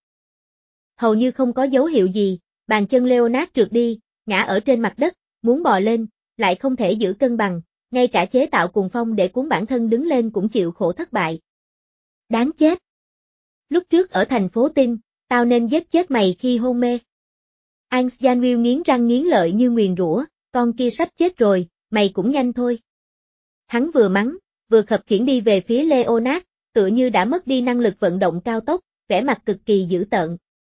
Hầu như không có dấu hiệu gì, bàn chân Leonard trượt đi, ngã ở trên mặt đất, muốn bò lên, lại không thể giữ cân bằng, ngay cả chế tạo cuồng phong để cuốn bản thân đứng lên cũng chịu khổ thất bại. Đáng chết! Lúc trước ở thành phố Tin, tao nên giết chết mày khi hôn mê. Ans Janville nghiến răng nghiến lợi như nguyền rủa, con kia sắp chết rồi, mày cũng nhanh thôi. Hắn vừa mắng, vừa khập khiễng đi về phía Leonard, tựa như đã mất đi năng lực vận động cao tốc, vẻ mặt cực kỳ dữ tợn.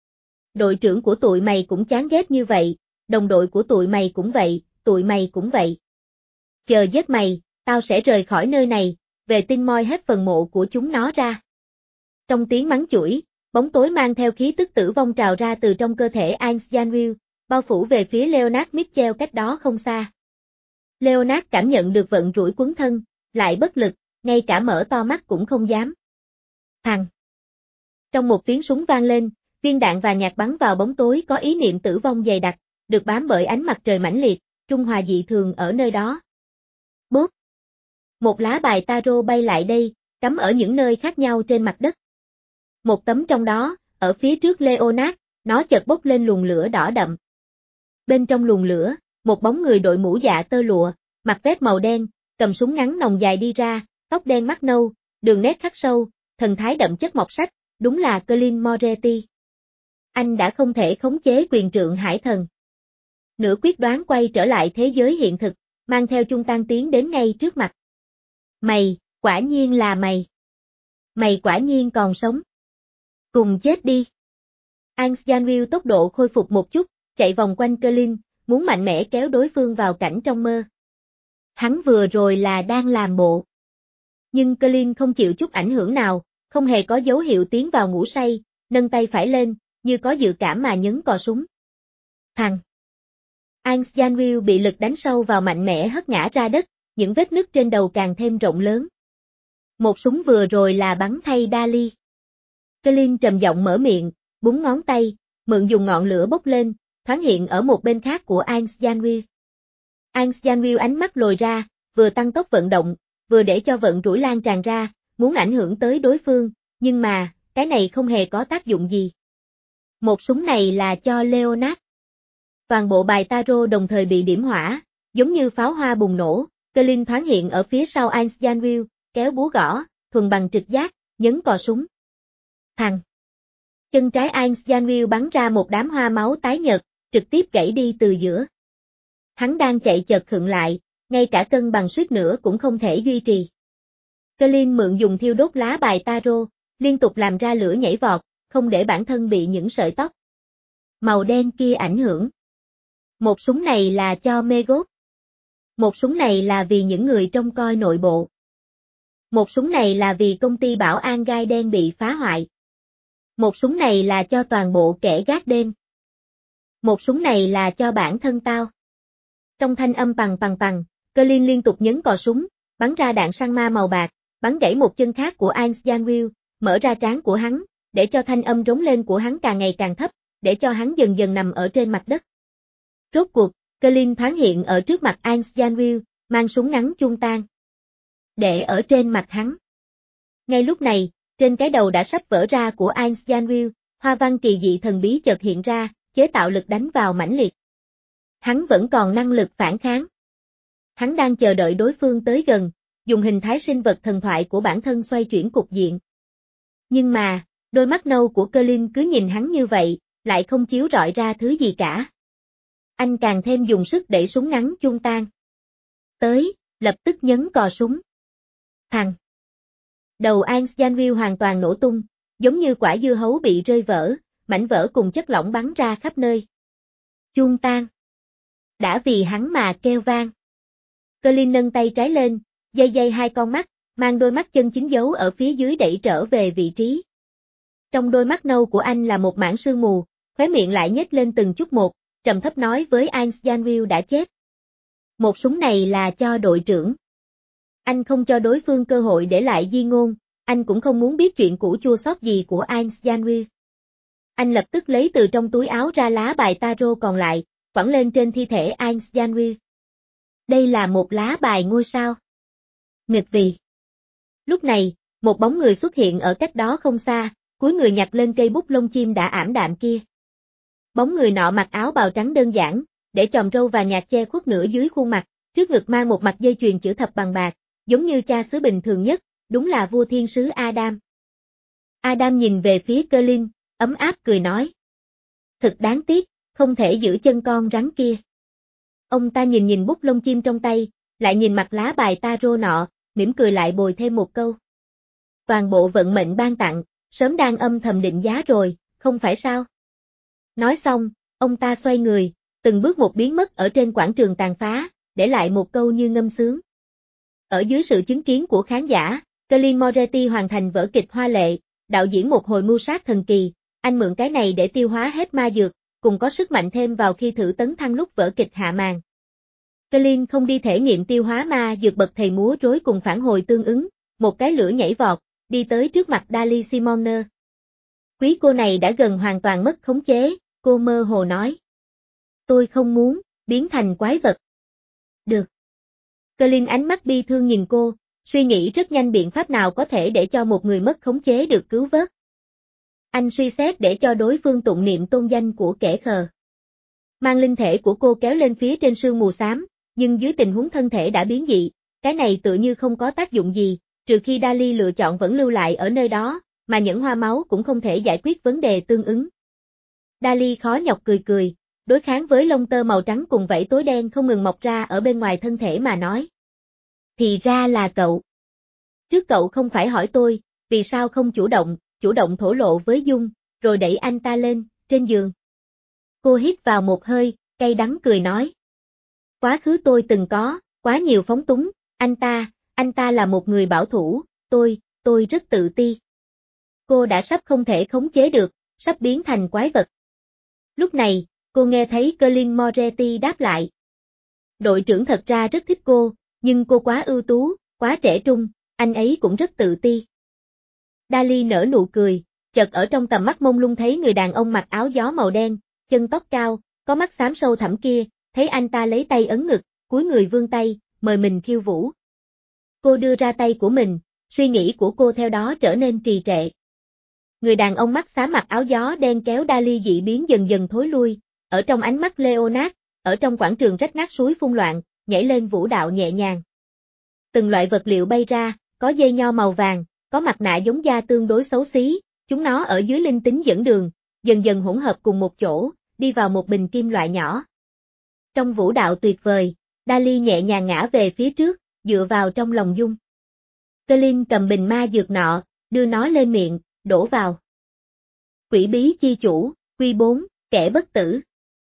Đội trưởng của tụi mày cũng chán ghét như vậy, đồng đội của tụi mày cũng vậy, tụi mày cũng vậy. Chờ giết mày, tao sẽ rời khỏi nơi này, về Tin moi hết phần mộ của chúng nó ra. Trong tiếng mắng chửi, bóng tối mang theo khí tức tử vong trào ra từ trong cơ thể Ans Janville, bao phủ về phía Leonard Mitchell cách đó không xa. Leonard cảm nhận được vận rủi quấn thân, lại bất lực, ngay cả mở to mắt cũng không dám. Thằng! Trong một tiếng súng vang lên, viên đạn và nhạc bắn vào bóng tối có ý niệm tử vong dày đặc, được bám bởi ánh mặt trời mãnh liệt, trung hòa dị thường ở nơi đó. Bốp! Một lá bài tarot bay lại đây, cắm ở những nơi khác nhau trên mặt đất. Một tấm trong đó, ở phía trước Leonard, nó chợt bốc lên luồng lửa đỏ đậm. Bên trong luồng lửa, một bóng người đội mũ dạ tơ lụa, mặc vest màu đen, cầm súng ngắn nòng dài đi ra, tóc đen mắt nâu, đường nét khắc sâu, thần thái đậm chất mọt sách, đúng là Colin Moretti. Anh đã không thể khống chế quyền trượng hải thần. Nửa quyết đoán quay trở lại thế giới hiện thực, mang theo chung tan tiến đến ngay trước mặt. Mày, quả nhiên là mày. Mày quả nhiên còn sống. Cùng chết đi. Ans Janville tốc độ khôi phục một chút, chạy vòng quanh Colin, muốn mạnh mẽ kéo đối phương vào cảnh trong mơ. Hắn vừa rồi là đang làm bộ. Nhưng Colin không chịu chút ảnh hưởng nào, không hề có dấu hiệu tiến vào ngủ say, nâng tay phải lên, như có dự cảm mà nhấn cò súng. Thằng! Ans Janville bị lực đánh sâu vào mạnh mẽ hất ngã ra đất, những vết nứt trên đầu càng thêm rộng lớn. Một súng vừa rồi là bắn thay Dali. Colin trầm giọng mở miệng, búng ngón tay, mượn dùng ngọn lửa bốc lên, thoáng hiện ở một bên khác của Ans Janville. Ans Janville ánh mắt lồi ra, vừa tăng tốc vận động, vừa để cho vận rủi lan tràn ra, muốn ảnh hưởng tới đối phương, nhưng mà, cái này không hề có tác dụng gì. Một súng này là cho Leonard. Toàn bộ bài tarot đồng thời bị điểm hỏa, giống như pháo hoa bùng nổ, Colin thoáng hiện ở phía sau Ans Janville, kéo búa gõ, thuần bằng trực giác, nhấn cò súng. Thằng! Chân trái Ans Janville bắn ra một đám hoa máu tái nhợt, trực tiếp gãy đi từ giữa. Hắn đang chạy chợt khựng lại, ngay cả cân bằng suýt nữa cũng không thể duy trì. Colin mượn dùng thiêu đốt lá bài tarot, liên tục làm ra lửa nhảy vọt, không để bản thân bị những sợi tóc màu đen kia ảnh hưởng. Một súng này là cho Megot. Một súng này là vì những người trông coi nội bộ. Một súng này là vì công ty bảo an gai đen bị phá hoại. Một súng này là cho toàn bộ kẻ gác đêm. Một súng này là cho bản thân tao. Trong thanh âm pằng pằng pằng, Colin liên tục nhấn cò súng, bắn ra đạn săn ma màu bạc, bắn gãy một chân khác của Ines Janwill, mở ra trán của hắn, để cho thanh âm rống lên của hắn càng ngày càng thấp, để cho hắn dần dần nằm ở trên mặt đất. Rốt cuộc, Colin thoáng hiện ở trước mặt Ines Janwill, mang súng ngắn chun tan. Để ở trên mặt hắn. Ngay lúc này, trên cái đầu đã sắp vỡ ra của Ines Janwill, hoa văn kỳ dị thần bí chợt hiện ra, chế tạo lực đánh vào mãnh liệt. Hắn vẫn còn năng lực phản kháng. Hắn đang chờ đợi đối phương tới gần, dùng hình thái sinh vật thần thoại của bản thân xoay chuyển cục diện. Nhưng mà, đôi mắt nâu của Colin cứ nhìn hắn như vậy, lại không chiếu rọi ra thứ gì cả. Anh càng thêm dùng sức đẩy súng ngắn chun tan. Tới, lập tức nhấn cò súng. Thằng! Đầu Ines Janwill hoàn toàn nổ tung, giống như quả dưa hấu bị rơi vỡ, mảnh vỡ cùng chất lỏng bắn ra khắp nơi. Chun tan! Đã vì hắn mà kêu vang. Colin nâng tay trái lên, dây dây hai con mắt, mang đôi mắt chân chính giấu ở phía dưới đẩy trở về vị trí. Trong đôi mắt nâu của anh là một mảng sương mù, khóe miệng lại nhếch lên từng chút một, trầm thấp nói với Ines Janwill đã chết. Một súng này là cho đội trưởng. Anh không cho đối phương cơ hội để lại di ngôn, anh cũng không muốn biết chuyện cũ chua xót gì của Ines Janwill. Anh lập tức lấy từ trong túi áo ra lá bài tarot còn lại, quẳng lên trên thi thể Ines Janwill. Đây là một lá bài ngôi sao. Nghịch vì. Lúc này, một bóng người xuất hiện ở cách đó không xa, cúi người nhặt lên cây bút lông chim đã ảm đạm kia. Bóng người nọ mặc áo bào trắng đơn giản, để chòm râu và nhạt che khuất nửa dưới khuôn mặt, trước ngực mang một mặt dây chuyền chữ thập bằng bạc, giống như cha xứ bình thường nhất, đúng là vua thiên sứ Adam. Adam nhìn về phía Colin, ấm áp cười nói. Thật đáng tiếc, không thể giữ chân con rắn kia. Ông ta nhìn nhìn bút lông chim trong tay, lại nhìn mặt lá bài tarot nọ, mỉm cười lại bồi thêm một câu. Toàn bộ vận mệnh ban tặng, sớm đang âm thầm định giá rồi, không phải sao? Nói xong, ông ta xoay người, từng bước một biến mất ở trên quảng trường tàn phá, để lại một câu như ngâm sướng. Ở dưới sự chứng kiến của khán giả, Colin Moretti hoàn thành vở kịch hoa lệ, đạo diễn một hồi mưu sát thần kỳ, anh mượn cái này để tiêu hóa hết ma dược, cùng có sức mạnh thêm vào khi thử tấn thăng lúc vở kịch hạ màn. Colin không đi thể nghiệm tiêu hóa ma dược bậc thầy múa rối cùng phản hồi tương ứng, một cái lửa nhảy vọt, đi tới trước mặt Dali Simoner. Quý cô này đã gần hoàn toàn mất khống chế, cô mơ hồ nói. Tôi không muốn, biến thành quái vật. Được. Colin ánh mắt bi thương nhìn cô, suy nghĩ rất nhanh biện pháp nào có thể để cho một người mất khống chế được cứu vớt. Anh suy xét để cho đối phương tụng niệm tôn danh của kẻ khờ. Mang linh thể của cô kéo lên phía trên sương mù xám, nhưng dưới tình huống thân thể đã biến dị, cái này tự như không có tác dụng gì, trừ khi Dali lựa chọn vẫn lưu lại ở nơi đó, mà nhẫn hoa máu cũng không thể giải quyết vấn đề tương ứng. Dali khó nhọc cười cười, đối kháng với lông tơ màu trắng cùng vảy tối đen không ngừng mọc ra ở bên ngoài thân thể mà nói. Thì ra là cậu. Trước cậu không phải hỏi tôi, vì sao không chủ động, chủ động thổ lộ với Dung, rồi đẩy anh ta lên, trên giường. Cô hít vào một hơi, cay đắng cười nói. Quá khứ tôi từng có, quá nhiều phóng túng, anh ta, anh ta là một người bảo thủ, tôi, tôi rất tự ti. Cô đã sắp không thể khống chế được, sắp biến thành quái vật. Lúc này, cô nghe thấy Colin Moretti đáp lại. Đội trưởng thật ra rất thích cô, nhưng cô quá ưu tú, quá trẻ trung, anh ấy cũng rất tự ti. Dali nở nụ cười, chợt ở trong tầm mắt mông lung thấy người đàn ông mặc áo gió màu đen, chân tóc cao, có mắt xám sâu thẳm kia, thấy anh ta lấy tay ấn ngực, cúi người vươn tay, mời mình khiêu vũ. Cô đưa ra tay của mình, suy nghĩ của cô theo đó trở nên trì trệ. Người đàn ông mắt xám mặc áo gió đen kéo Dali dị biến dần dần thối lui, ở trong ánh mắt Leonard, ở trong quảng trường rách nát suối phun loạn, nhảy lên vũ đạo nhẹ nhàng. Từng loại vật liệu bay ra, có dây nho màu vàng, có mặt nạ giống da tương đối xấu xí, chúng nó ở dưới linh tính dẫn đường, dần dần hỗn hợp cùng một chỗ, đi vào một bình kim loại nhỏ. Trong vũ đạo tuyệt vời, Dali nhẹ nhàng ngã về phía trước, dựa vào trong lòng Dung. Colin cầm bình ma dược nọ, đưa nó lên miệng, đổ vào. Quỷ bí chi chủ, Quy bốn, kẻ bất tử.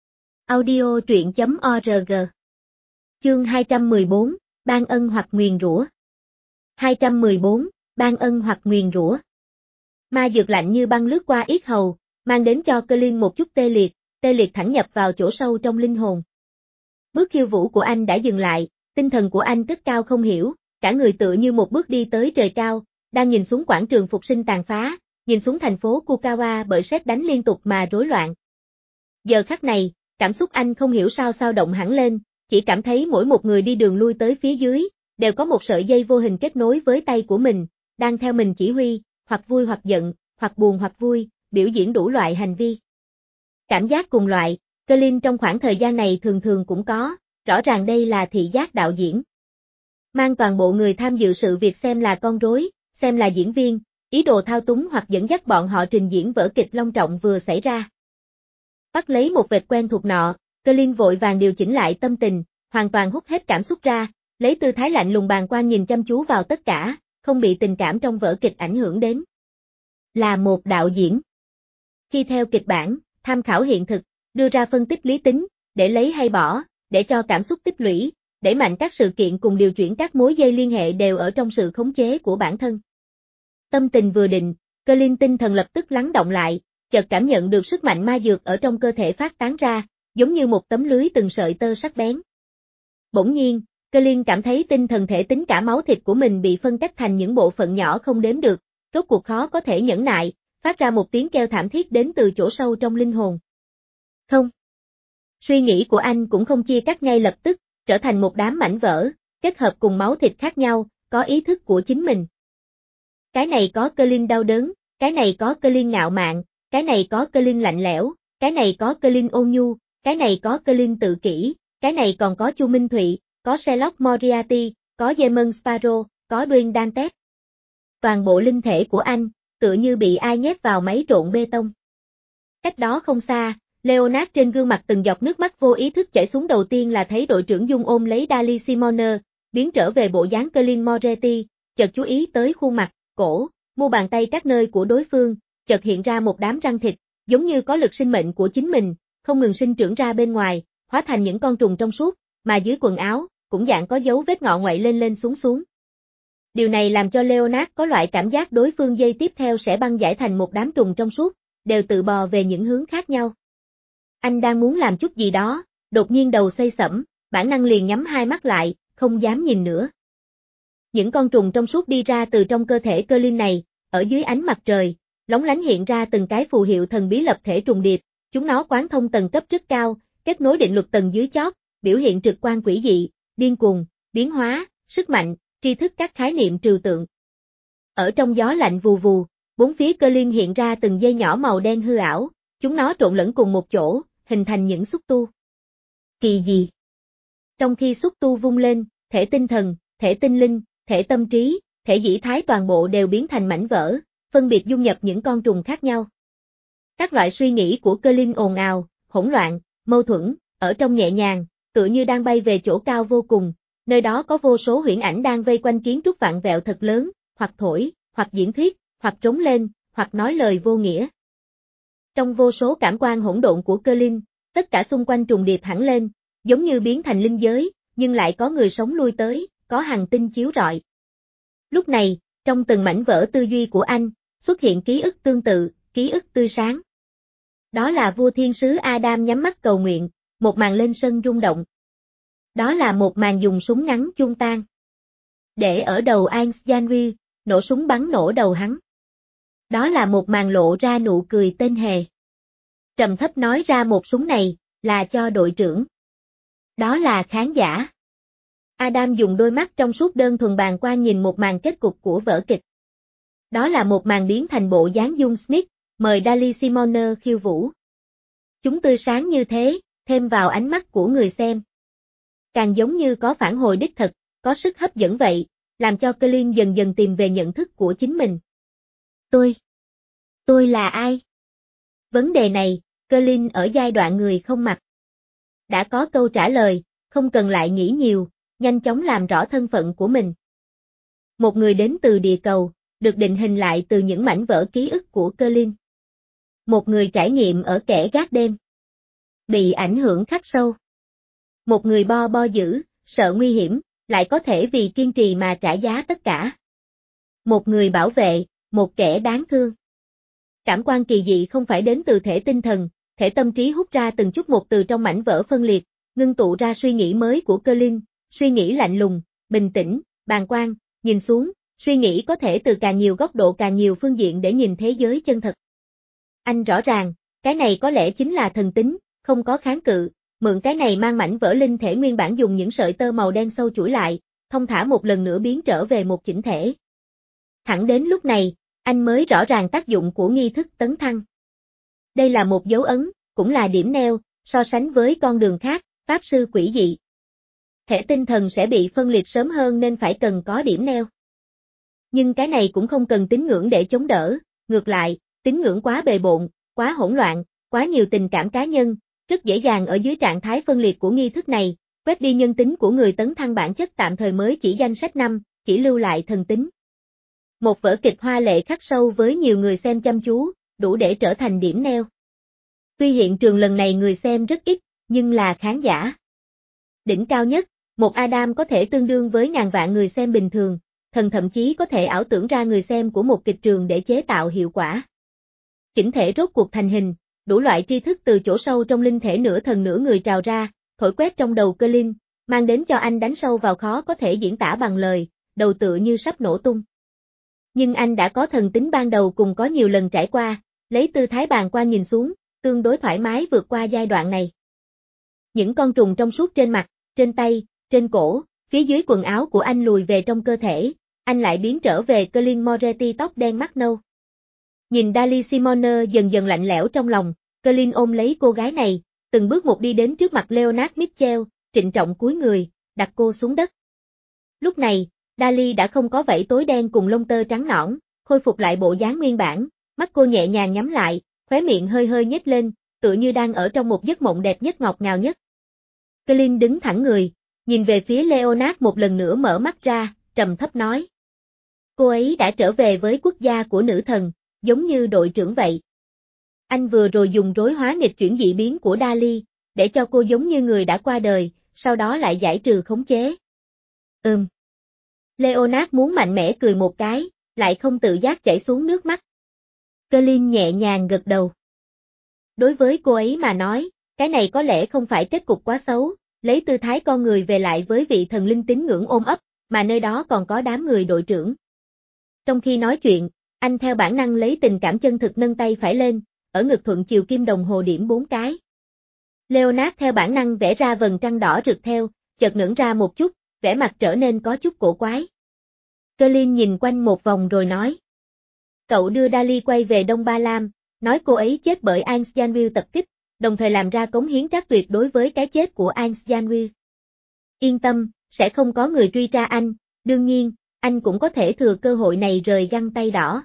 Audio truyện chấm org. Chương hai trăm mười bốn, ban ân hoặc nguyền rủa. hai trăm mười bốn, ban ân hoặc nguyền rủa. Ma dược lạnh như băng lướt qua yết hầu, mang đến cho Colin một chút tê liệt, tê liệt thẳng nhập vào chỗ sâu trong linh hồn. Bước khiêu vũ của anh đã dừng lại, tinh thần của anh cất cao không hiểu, cả người tựa như một bước đi tới trời cao, đang nhìn xuống quảng trường phục sinh tàn phá, nhìn xuống thành phố Kukawa bởi sét đánh liên tục mà rối loạn. Giờ khắc này, cảm xúc anh không hiểu sao sao động hẳn lên, chỉ cảm thấy mỗi một người đi đường lui tới phía dưới, đều có một sợi dây vô hình kết nối với tay của mình, đang theo mình chỉ huy, hoặc vui hoặc giận, hoặc buồn hoặc vui, biểu diễn đủ loại hành vi. Cảm giác cùng loại, Colin trong khoảng thời gian này thường thường cũng có, rõ ràng đây là thị giác đạo diễn. Mang toàn bộ người tham dự sự việc xem là con rối, xem là diễn viên, ý đồ thao túng hoặc dẫn dắt bọn họ trình diễn vở kịch long trọng vừa xảy ra. Bắt lấy một vệt quen thuộc nọ, Colin vội vàng điều chỉnh lại tâm tình, hoàn toàn hút hết cảm xúc ra, lấy tư thái lạnh lùng bàng quan nhìn chăm chú vào tất cả, không bị tình cảm trong vở kịch ảnh hưởng đến. Là một đạo diễn. Khi theo kịch bản, tham khảo hiện thực, đưa ra phân tích lý tính, để lấy hay bỏ, để cho cảm xúc tích lũy, đẩy mạnh các sự kiện cùng điều chuyển các mối dây liên hệ đều ở trong sự khống chế của bản thân. Tâm tình vừa định, Colin tinh thần lập tức lắng động lại, chợt cảm nhận được sức mạnh ma dược ở trong cơ thể phát tán ra, giống như một tấm lưới từng sợi tơ sắc bén. Bỗng nhiên, Colin cảm thấy tinh thần thể tính cả máu thịt của mình bị phân cách thành những bộ phận nhỏ không đếm được, rốt cuộc khó có thể nhẫn nại, phát ra một tiếng kêu thảm thiết đến từ chỗ sâu trong linh hồn. Không. Suy nghĩ của anh cũng không chia cắt ngay lập tức, trở thành một đám mảnh vỡ, kết hợp cùng máu thịt khác nhau, có ý thức của chính mình. Cái này có Colin đau đớn, cái này có Colin ngạo mạn, cái này có Colin lạnh lẽo, cái này có Colin ôn nhu, cái này có Colin tự kỷ, cái này còn có Chu Minh Thụy, có Sherlock Moriarty, có Demon Sparrow, có Dwayne Dante. Toàn bộ linh thể của anh, tựa như bị ai nhét vào máy trộn bê tông. Cách đó không xa, Leonard trên gương mặt từng giọt nước mắt vô ý thức chảy xuống, đầu tiên là thấy đội trưởng Dung ôm lấy Dali Simone, biến trở về bộ dáng Colin Moretti, chợt chú ý tới khuôn mặt, cổ, mu bàn tay các nơi của đối phương, chợt hiện ra một đám răng thịt, giống như có lực sinh mệnh của chính mình, không ngừng sinh trưởng ra bên ngoài, hóa thành những con trùng trong suốt, mà dưới quần áo, cũng dạng có dấu vết ngọ ngoại lên lên xuống xuống. Điều này làm cho Leonard có loại cảm giác đối phương giây tiếp theo sẽ băng giải thành một đám trùng trong suốt, đều tự bò về những hướng khác nhau. Anh đang muốn làm chút gì đó, đột nhiên đầu xoay xẫm, bản năng liền nhắm hai mắt lại, không dám nhìn nữa. Những con trùng trong suốt đi ra từ trong cơ thể Colin này, ở dưới ánh mặt trời, lóng lánh hiện ra từng cái phù hiệu thần bí lập thể trùng điệp, chúng nó quán thông tầng cấp rất cao, kết nối định luật tầng dưới chót, biểu hiện trực quan quỷ dị, điên cuồng, biến hóa, sức mạnh, tri thức các khái niệm trừu tượng. Ở trong gió lạnh vù vù, bốn phía Colin hiện ra từng dây nhỏ màu đen hư ảo, chúng nó trộn lẫn cùng một chỗ, hình thành những xúc tu. Kỳ gì? Trong khi xúc tu vung lên, thể tinh thần, thể tinh linh, thể tâm trí, thể dĩ thái toàn bộ đều biến thành mảnh vỡ, phân biệt dung nhập những con trùng khác nhau. Các loại suy nghĩ của Colin ồn ào, hỗn loạn, mâu thuẫn, ở trong nhẹ nhàng, tựa như đang bay về chỗ cao vô cùng, nơi đó có vô số huyễn ảnh đang vây quanh kiến trúc vạn vẹo thật lớn, hoặc thổi, hoặc diễn thuyết, hoặc trống lên, hoặc nói lời vô nghĩa. Trong vô số cảm quan hỗn độn của Colin, tất cả xung quanh trùng điệp hẳn lên, giống như biến thành linh giới, nhưng lại có người sống lui tới, có hành tinh chiếu rọi. Lúc này, trong từng mảnh vỡ tư duy của anh, xuất hiện ký ức tương tự, ký ức tươi sáng. Đó là vua thiên sứ Adam nhắm mắt cầu nguyện, một màn lên sân rung động. Đó là một màn dùng súng ngắn chung tan. Để ở đầu Einstein, nổ súng bắn nổ đầu hắn. Đó là một màn lộ ra nụ cười tên hề. Trầm thấp nói ra một súng này, là cho đội trưởng. Đó là khán giả. Adam dùng đôi mắt trong suốt đơn thuần bàng quan nhìn một màn kết cục của vở kịch. Đó là một màn biến thành bộ dáng Dung Smith, mời Dali Simone khiêu vũ. Chúng tươi sáng như thế, thêm vào ánh mắt của người xem. Càng giống như có phản hồi đích thực, có sức hấp dẫn vậy, làm cho Colin dần dần tìm về nhận thức của chính mình. Tôi. Tôi là ai? Vấn đề này, Colin ở giai đoạn người không mặt. Đã có câu trả lời, không cần lại nghĩ nhiều, nhanh chóng làm rõ thân phận của mình. Một người đến từ địa cầu, được định hình lại từ những mảnh vỡ ký ức của Colin. Một người trải nghiệm ở kẻ gác đêm. Bị ảnh hưởng khắc sâu. Một người bo bo dữ, sợ nguy hiểm, lại có thể vì kiên trì mà trả giá tất cả. Một người bảo vệ, một kẻ đáng thương. Cảm quan kỳ dị không phải đến từ thể tinh thần, thể tâm trí hút ra từng chút một từ trong mảnh vỡ phân liệt, ngưng tụ ra suy nghĩ mới của Colin, suy nghĩ lạnh lùng, bình tĩnh, bàng quan, nhìn xuống, suy nghĩ có thể từ càng nhiều góc độ càng nhiều phương diện để nhìn thế giới chân thật. Anh rõ ràng, cái này có lẽ chính là thần tính, không có kháng cự, mượn cái này mang mảnh vỡ linh thể nguyên bản dùng những sợi tơ màu đen sâu chuỗi lại, thông thả một lần nữa biến trở về một chỉnh thể. Thẳng đến lúc này, anh mới rõ ràng tác dụng của nghi thức tấn thăng. Đây là một dấu ấn, cũng là điểm neo, so sánh với con đường khác, pháp sư quỷ dị. Thể tinh thần sẽ bị phân liệt sớm hơn nên phải cần có điểm neo. Nhưng cái này cũng không cần tín ngưỡng để chống đỡ, ngược lại, tín ngưỡng quá bề bộn, quá hỗn loạn, quá nhiều tình cảm cá nhân, rất dễ dàng ở dưới trạng thái phân liệt của nghi thức này, quét đi nhân tính của người tấn thăng bản chất tạm thời mới chỉ danh sách năm, chỉ lưu lại thần tính. Một vở kịch hoa lệ khắc sâu với nhiều người xem chăm chú, đủ để trở thành điểm neo. Tuy hiện trường lần này người xem rất ít, nhưng là khán giả. Đỉnh cao nhất, một Adam có thể tương đương với ngàn vạn người xem bình thường, thần thậm chí có thể ảo tưởng ra người xem của một kịch trường để chế tạo hiệu quả. Chỉnh thể rốt cuộc thành hình, đủ loại tri thức từ chỗ sâu trong linh thể nửa thần nửa người trào ra, thổi quét trong đầu Colin, mang đến cho anh đánh sâu vào khó có thể diễn tả bằng lời, đầu tựa như sắp nổ tung. Nhưng anh đã có thần tính ban đầu cùng có nhiều lần trải qua, lấy tư thái bàng quan nhìn xuống, tương đối thoải mái vượt qua giai đoạn này. Những con trùng trong suốt trên mặt, trên tay, trên cổ, phía dưới quần áo của anh lùi về trong cơ thể, anh lại biến trở về Colin Moretti tóc đen mắt nâu. Nhìn Dali Simone dần dần lạnh lẽo trong lòng, Colin ôm lấy cô gái này, từng bước một đi đến trước mặt Leonard Mitchell, trịnh trọng cúi người, đặt cô xuống đất. Lúc này, Dali đã không có vảy tối đen cùng lông tơ trắng nõn, khôi phục lại bộ dáng nguyên bản, mắt cô nhẹ nhàng nhắm lại, khóe miệng hơi hơi nhếch lên, tựa như đang ở trong một giấc mộng đẹp nhất ngọt ngào nhất. Colin đứng thẳng người, nhìn về phía Leonard một lần nữa mở mắt ra, trầm thấp nói. Cô ấy đã trở về với quốc gia của nữ thần, giống như đội trưởng vậy. Anh vừa rồi dùng rối hóa nghịch chuyển dị biến của Dali, để cho cô giống như người đã qua đời, sau đó lại giải trừ khống chế. Ừm. Leonard muốn mạnh mẽ cười một cái, lại không tự giác chảy xuống nước mắt. Colin nhẹ nhàng gật đầu. Đối với cô ấy mà nói, cái này có lẽ không phải kết cục quá xấu, lấy tư thái con người về lại với vị thần linh tín ngưỡng ôm ấp, mà nơi đó còn có đám người đội trưởng. Trong khi nói chuyện, anh theo bản năng lấy tình cảm chân thực nâng tay phải lên, ở ngực thuận chiều kim đồng hồ điểm bốn cái. Leonard theo bản năng vẽ ra vầng trăng đỏ rực theo, chợt ngẩng ra một chút, vẻ mặt trở nên có chút cổ quái. Colin nhìn quanh một vòng rồi nói. Cậu đưa Dali quay về Đông Ba Lam, nói cô ấy chết bởi Ainz Janvill tập kích, đồng thời làm ra cống hiến trác tuyệt đối với cái chết của Ainz Janvill. Yên tâm, sẽ không có người truy tra anh, đương nhiên, anh cũng có thể thừa cơ hội này rời găng tay đỏ.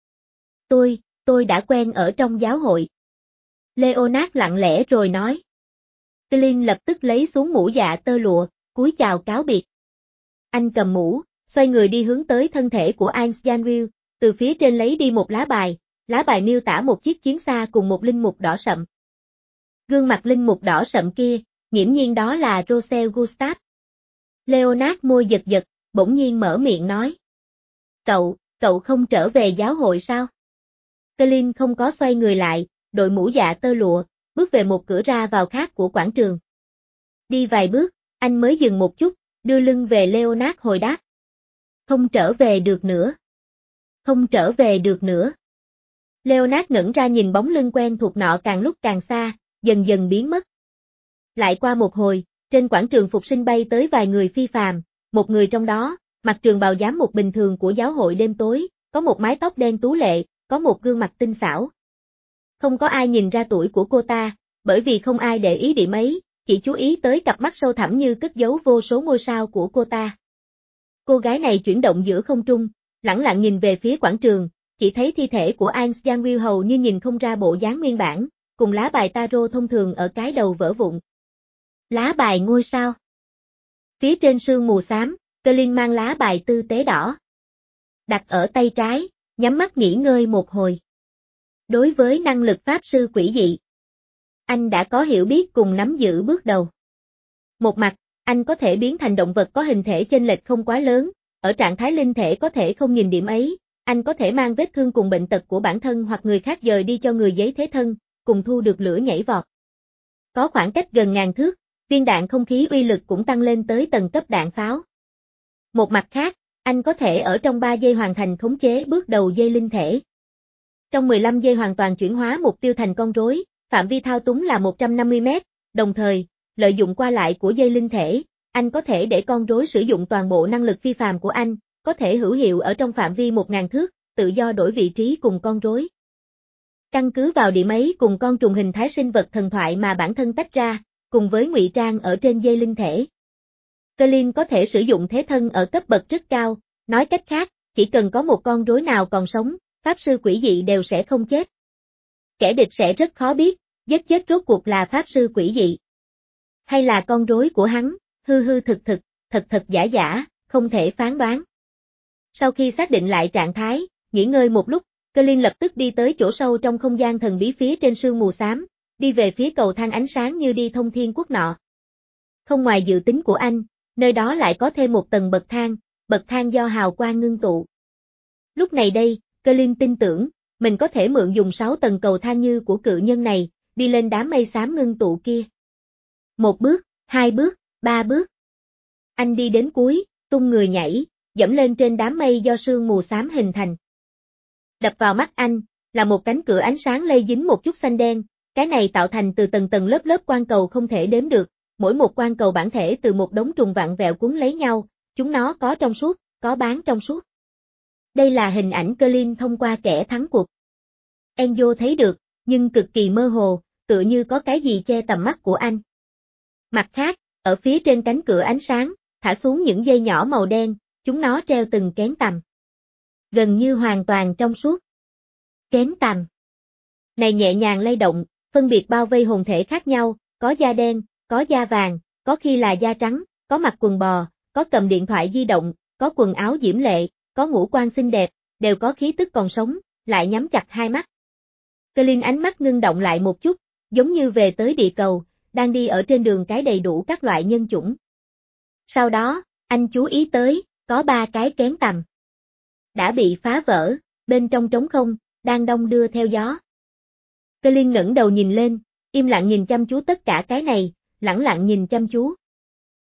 Tôi, tôi đã quen ở trong giáo hội. Leonard lặng lẽ rồi nói. Colin lập tức lấy xuống mũ dạ tơ lụa, cúi chào cáo biệt. Anh cầm mũ, xoay người đi hướng tới thân thể của Ainz Janvill, từ phía trên lấy đi một lá bài, lá bài miêu tả một chiếc chiến xa cùng một linh mục đỏ sậm. Gương mặt linh mục đỏ sậm kia, nghiễm nhiên đó là Rosel Gustav. Leonard môi giật giật, bỗng nhiên mở miệng nói. Cậu, cậu không trở về giáo hội sao? Colin không có xoay người lại, đội mũ dạ tơ lụa, bước về một cửa ra vào khác của quảng trường. Đi vài bước, anh mới dừng một chút, đưa lưng về Leonard hồi đáp. Không trở về được nữa. Không trở về được nữa. Leonard ngẩng ra nhìn bóng lưng quen thuộc nọ càng lúc càng xa, dần dần biến mất. Lại qua một hồi, trên quảng trường phục sinh bay tới vài người phi phàm, một người trong đó, mặc trường bào giám mục bình thường của giáo hội đêm tối, có một mái tóc đen tú lệ, có một gương mặt tinh xảo. Không có ai nhìn ra tuổi của cô ta, bởi vì không ai để ý điểm ấy, chỉ chú ý tới cặp mắt sâu thẳm như cất giấu vô số ngôi sao của cô ta. Cô gái này chuyển động giữa không trung, lẳng lặng nhìn về phía quảng trường, chỉ thấy thi thể của Ainz Janvill hầu như nhìn không ra bộ dáng nguyên bản, cùng lá bài tarot thông thường ở cái đầu vỡ vụn. Lá bài ngôi sao. Phía trên sương mù xám, Colin mang lá bài tư tế đỏ. Đặt ở tay trái, nhắm mắt nghỉ ngơi một hồi. Đối với năng lực pháp sư quỷ dị, anh đã có hiểu biết cùng nắm giữ bước đầu. Một mặt, anh có thể biến thành động vật có hình thể chênh lệch không quá lớn, ở trạng thái linh thể có thể không nhìn điểm ấy, anh có thể mang vết thương cùng bệnh tật của bản thân hoặc người khác dời đi cho người giấy thế thân, cùng thu được lửa nhảy vọt. Có khoảng cách gần ngàn thước, viên đạn không khí uy lực cũng tăng lên tới tầng cấp đạn pháo. Một mặt khác, anh có thể ở trong ba giây hoàn thành khống chế bước đầu dây linh thể. Trong mười lăm giây hoàn toàn chuyển hóa mục tiêu thành con rối, phạm vi thao túng là một trăm năm mươi mét, đồng thời, lợi dụng qua lại của dây linh thể, anh có thể để con rối sử dụng toàn bộ năng lực phi phàm của anh, có thể hữu hiệu ở trong phạm vi một nghìn thước, tự do đổi vị trí cùng con rối. Căn cứ vào điểm ấy cùng con trùng hình thái sinh vật thần thoại mà bản thân tách ra, cùng với ngụy trang ở trên dây linh thể, Colin có thể sử dụng thế thân ở cấp bậc rất cao, nói cách khác, chỉ cần có một con rối nào còn sống, pháp sư quỷ dị đều sẽ không chết. Kẻ địch sẽ rất khó biết, giết chết rốt cuộc là pháp sư quỷ dị, hay là con rối của hắn, hư hư thực thực, thật thật giả giả, không thể phán đoán. Sau khi xác định lại trạng thái, nghỉ ngơi một lúc, Colin lập tức đi tới chỗ sâu trong không gian thần bí phía trên sương mù xám, đi về phía cầu thang ánh sáng như đi thông thiên quốc nọ. Không ngoài dự tính của anh, nơi đó lại có thêm một tầng bậc thang, bậc thang do hào quang ngưng tụ. Lúc này đây, Colin tin tưởng, mình có thể mượn dùng sáu tầng cầu thang như của cự nhân này, đi lên đám mây xám ngưng tụ kia. Một bước, hai bước, ba bước. Anh đi đến cuối, tung người nhảy, dẫm lên trên đám mây do sương mù xám hình thành. Đập vào mắt anh, là một cánh cửa ánh sáng lây dính một chút xanh đen, cái này tạo thành từ tầng tầng lớp lớp quang cầu không thể đếm được, mỗi một quang cầu bản thể từ một đống trùng vặn vẹo cuốn lấy nhau, chúng nó có trong suốt, có bán trong suốt. Đây là hình ảnh Colin thông qua kẻ thắng cuộc. Enzo thấy được, nhưng cực kỳ mơ hồ, tựa như có cái gì che tầm mắt của anh. Mặt khác, ở phía trên cánh cửa ánh sáng, thả xuống những dây nhỏ màu đen, chúng nó treo từng kén tằm. Gần như hoàn toàn trong suốt. Kén tằm này nhẹ nhàng lay động, phân biệt bao vây hồn thể khác nhau, có da đen, có da vàng, có khi là da trắng, có mặc quần bò, có cầm điện thoại di động, có quần áo diễm lệ, có ngũ quan xinh đẹp, đều có khí tức còn sống, lại nhắm chặt hai mắt. Colin ánh mắt ngưng động lại một chút, giống như về tới địa cầu, đang đi ở trên đường cái đầy đủ các loại nhân chủng. Sau đó, anh chú ý tới, có ba cái kén tằm đã bị phá vỡ, bên trong trống không, đang đong đưa theo gió. Colin ngẩng đầu nhìn lên, im lặng nhìn chăm chú tất cả cái này, lẳng lặng nhìn chăm chú.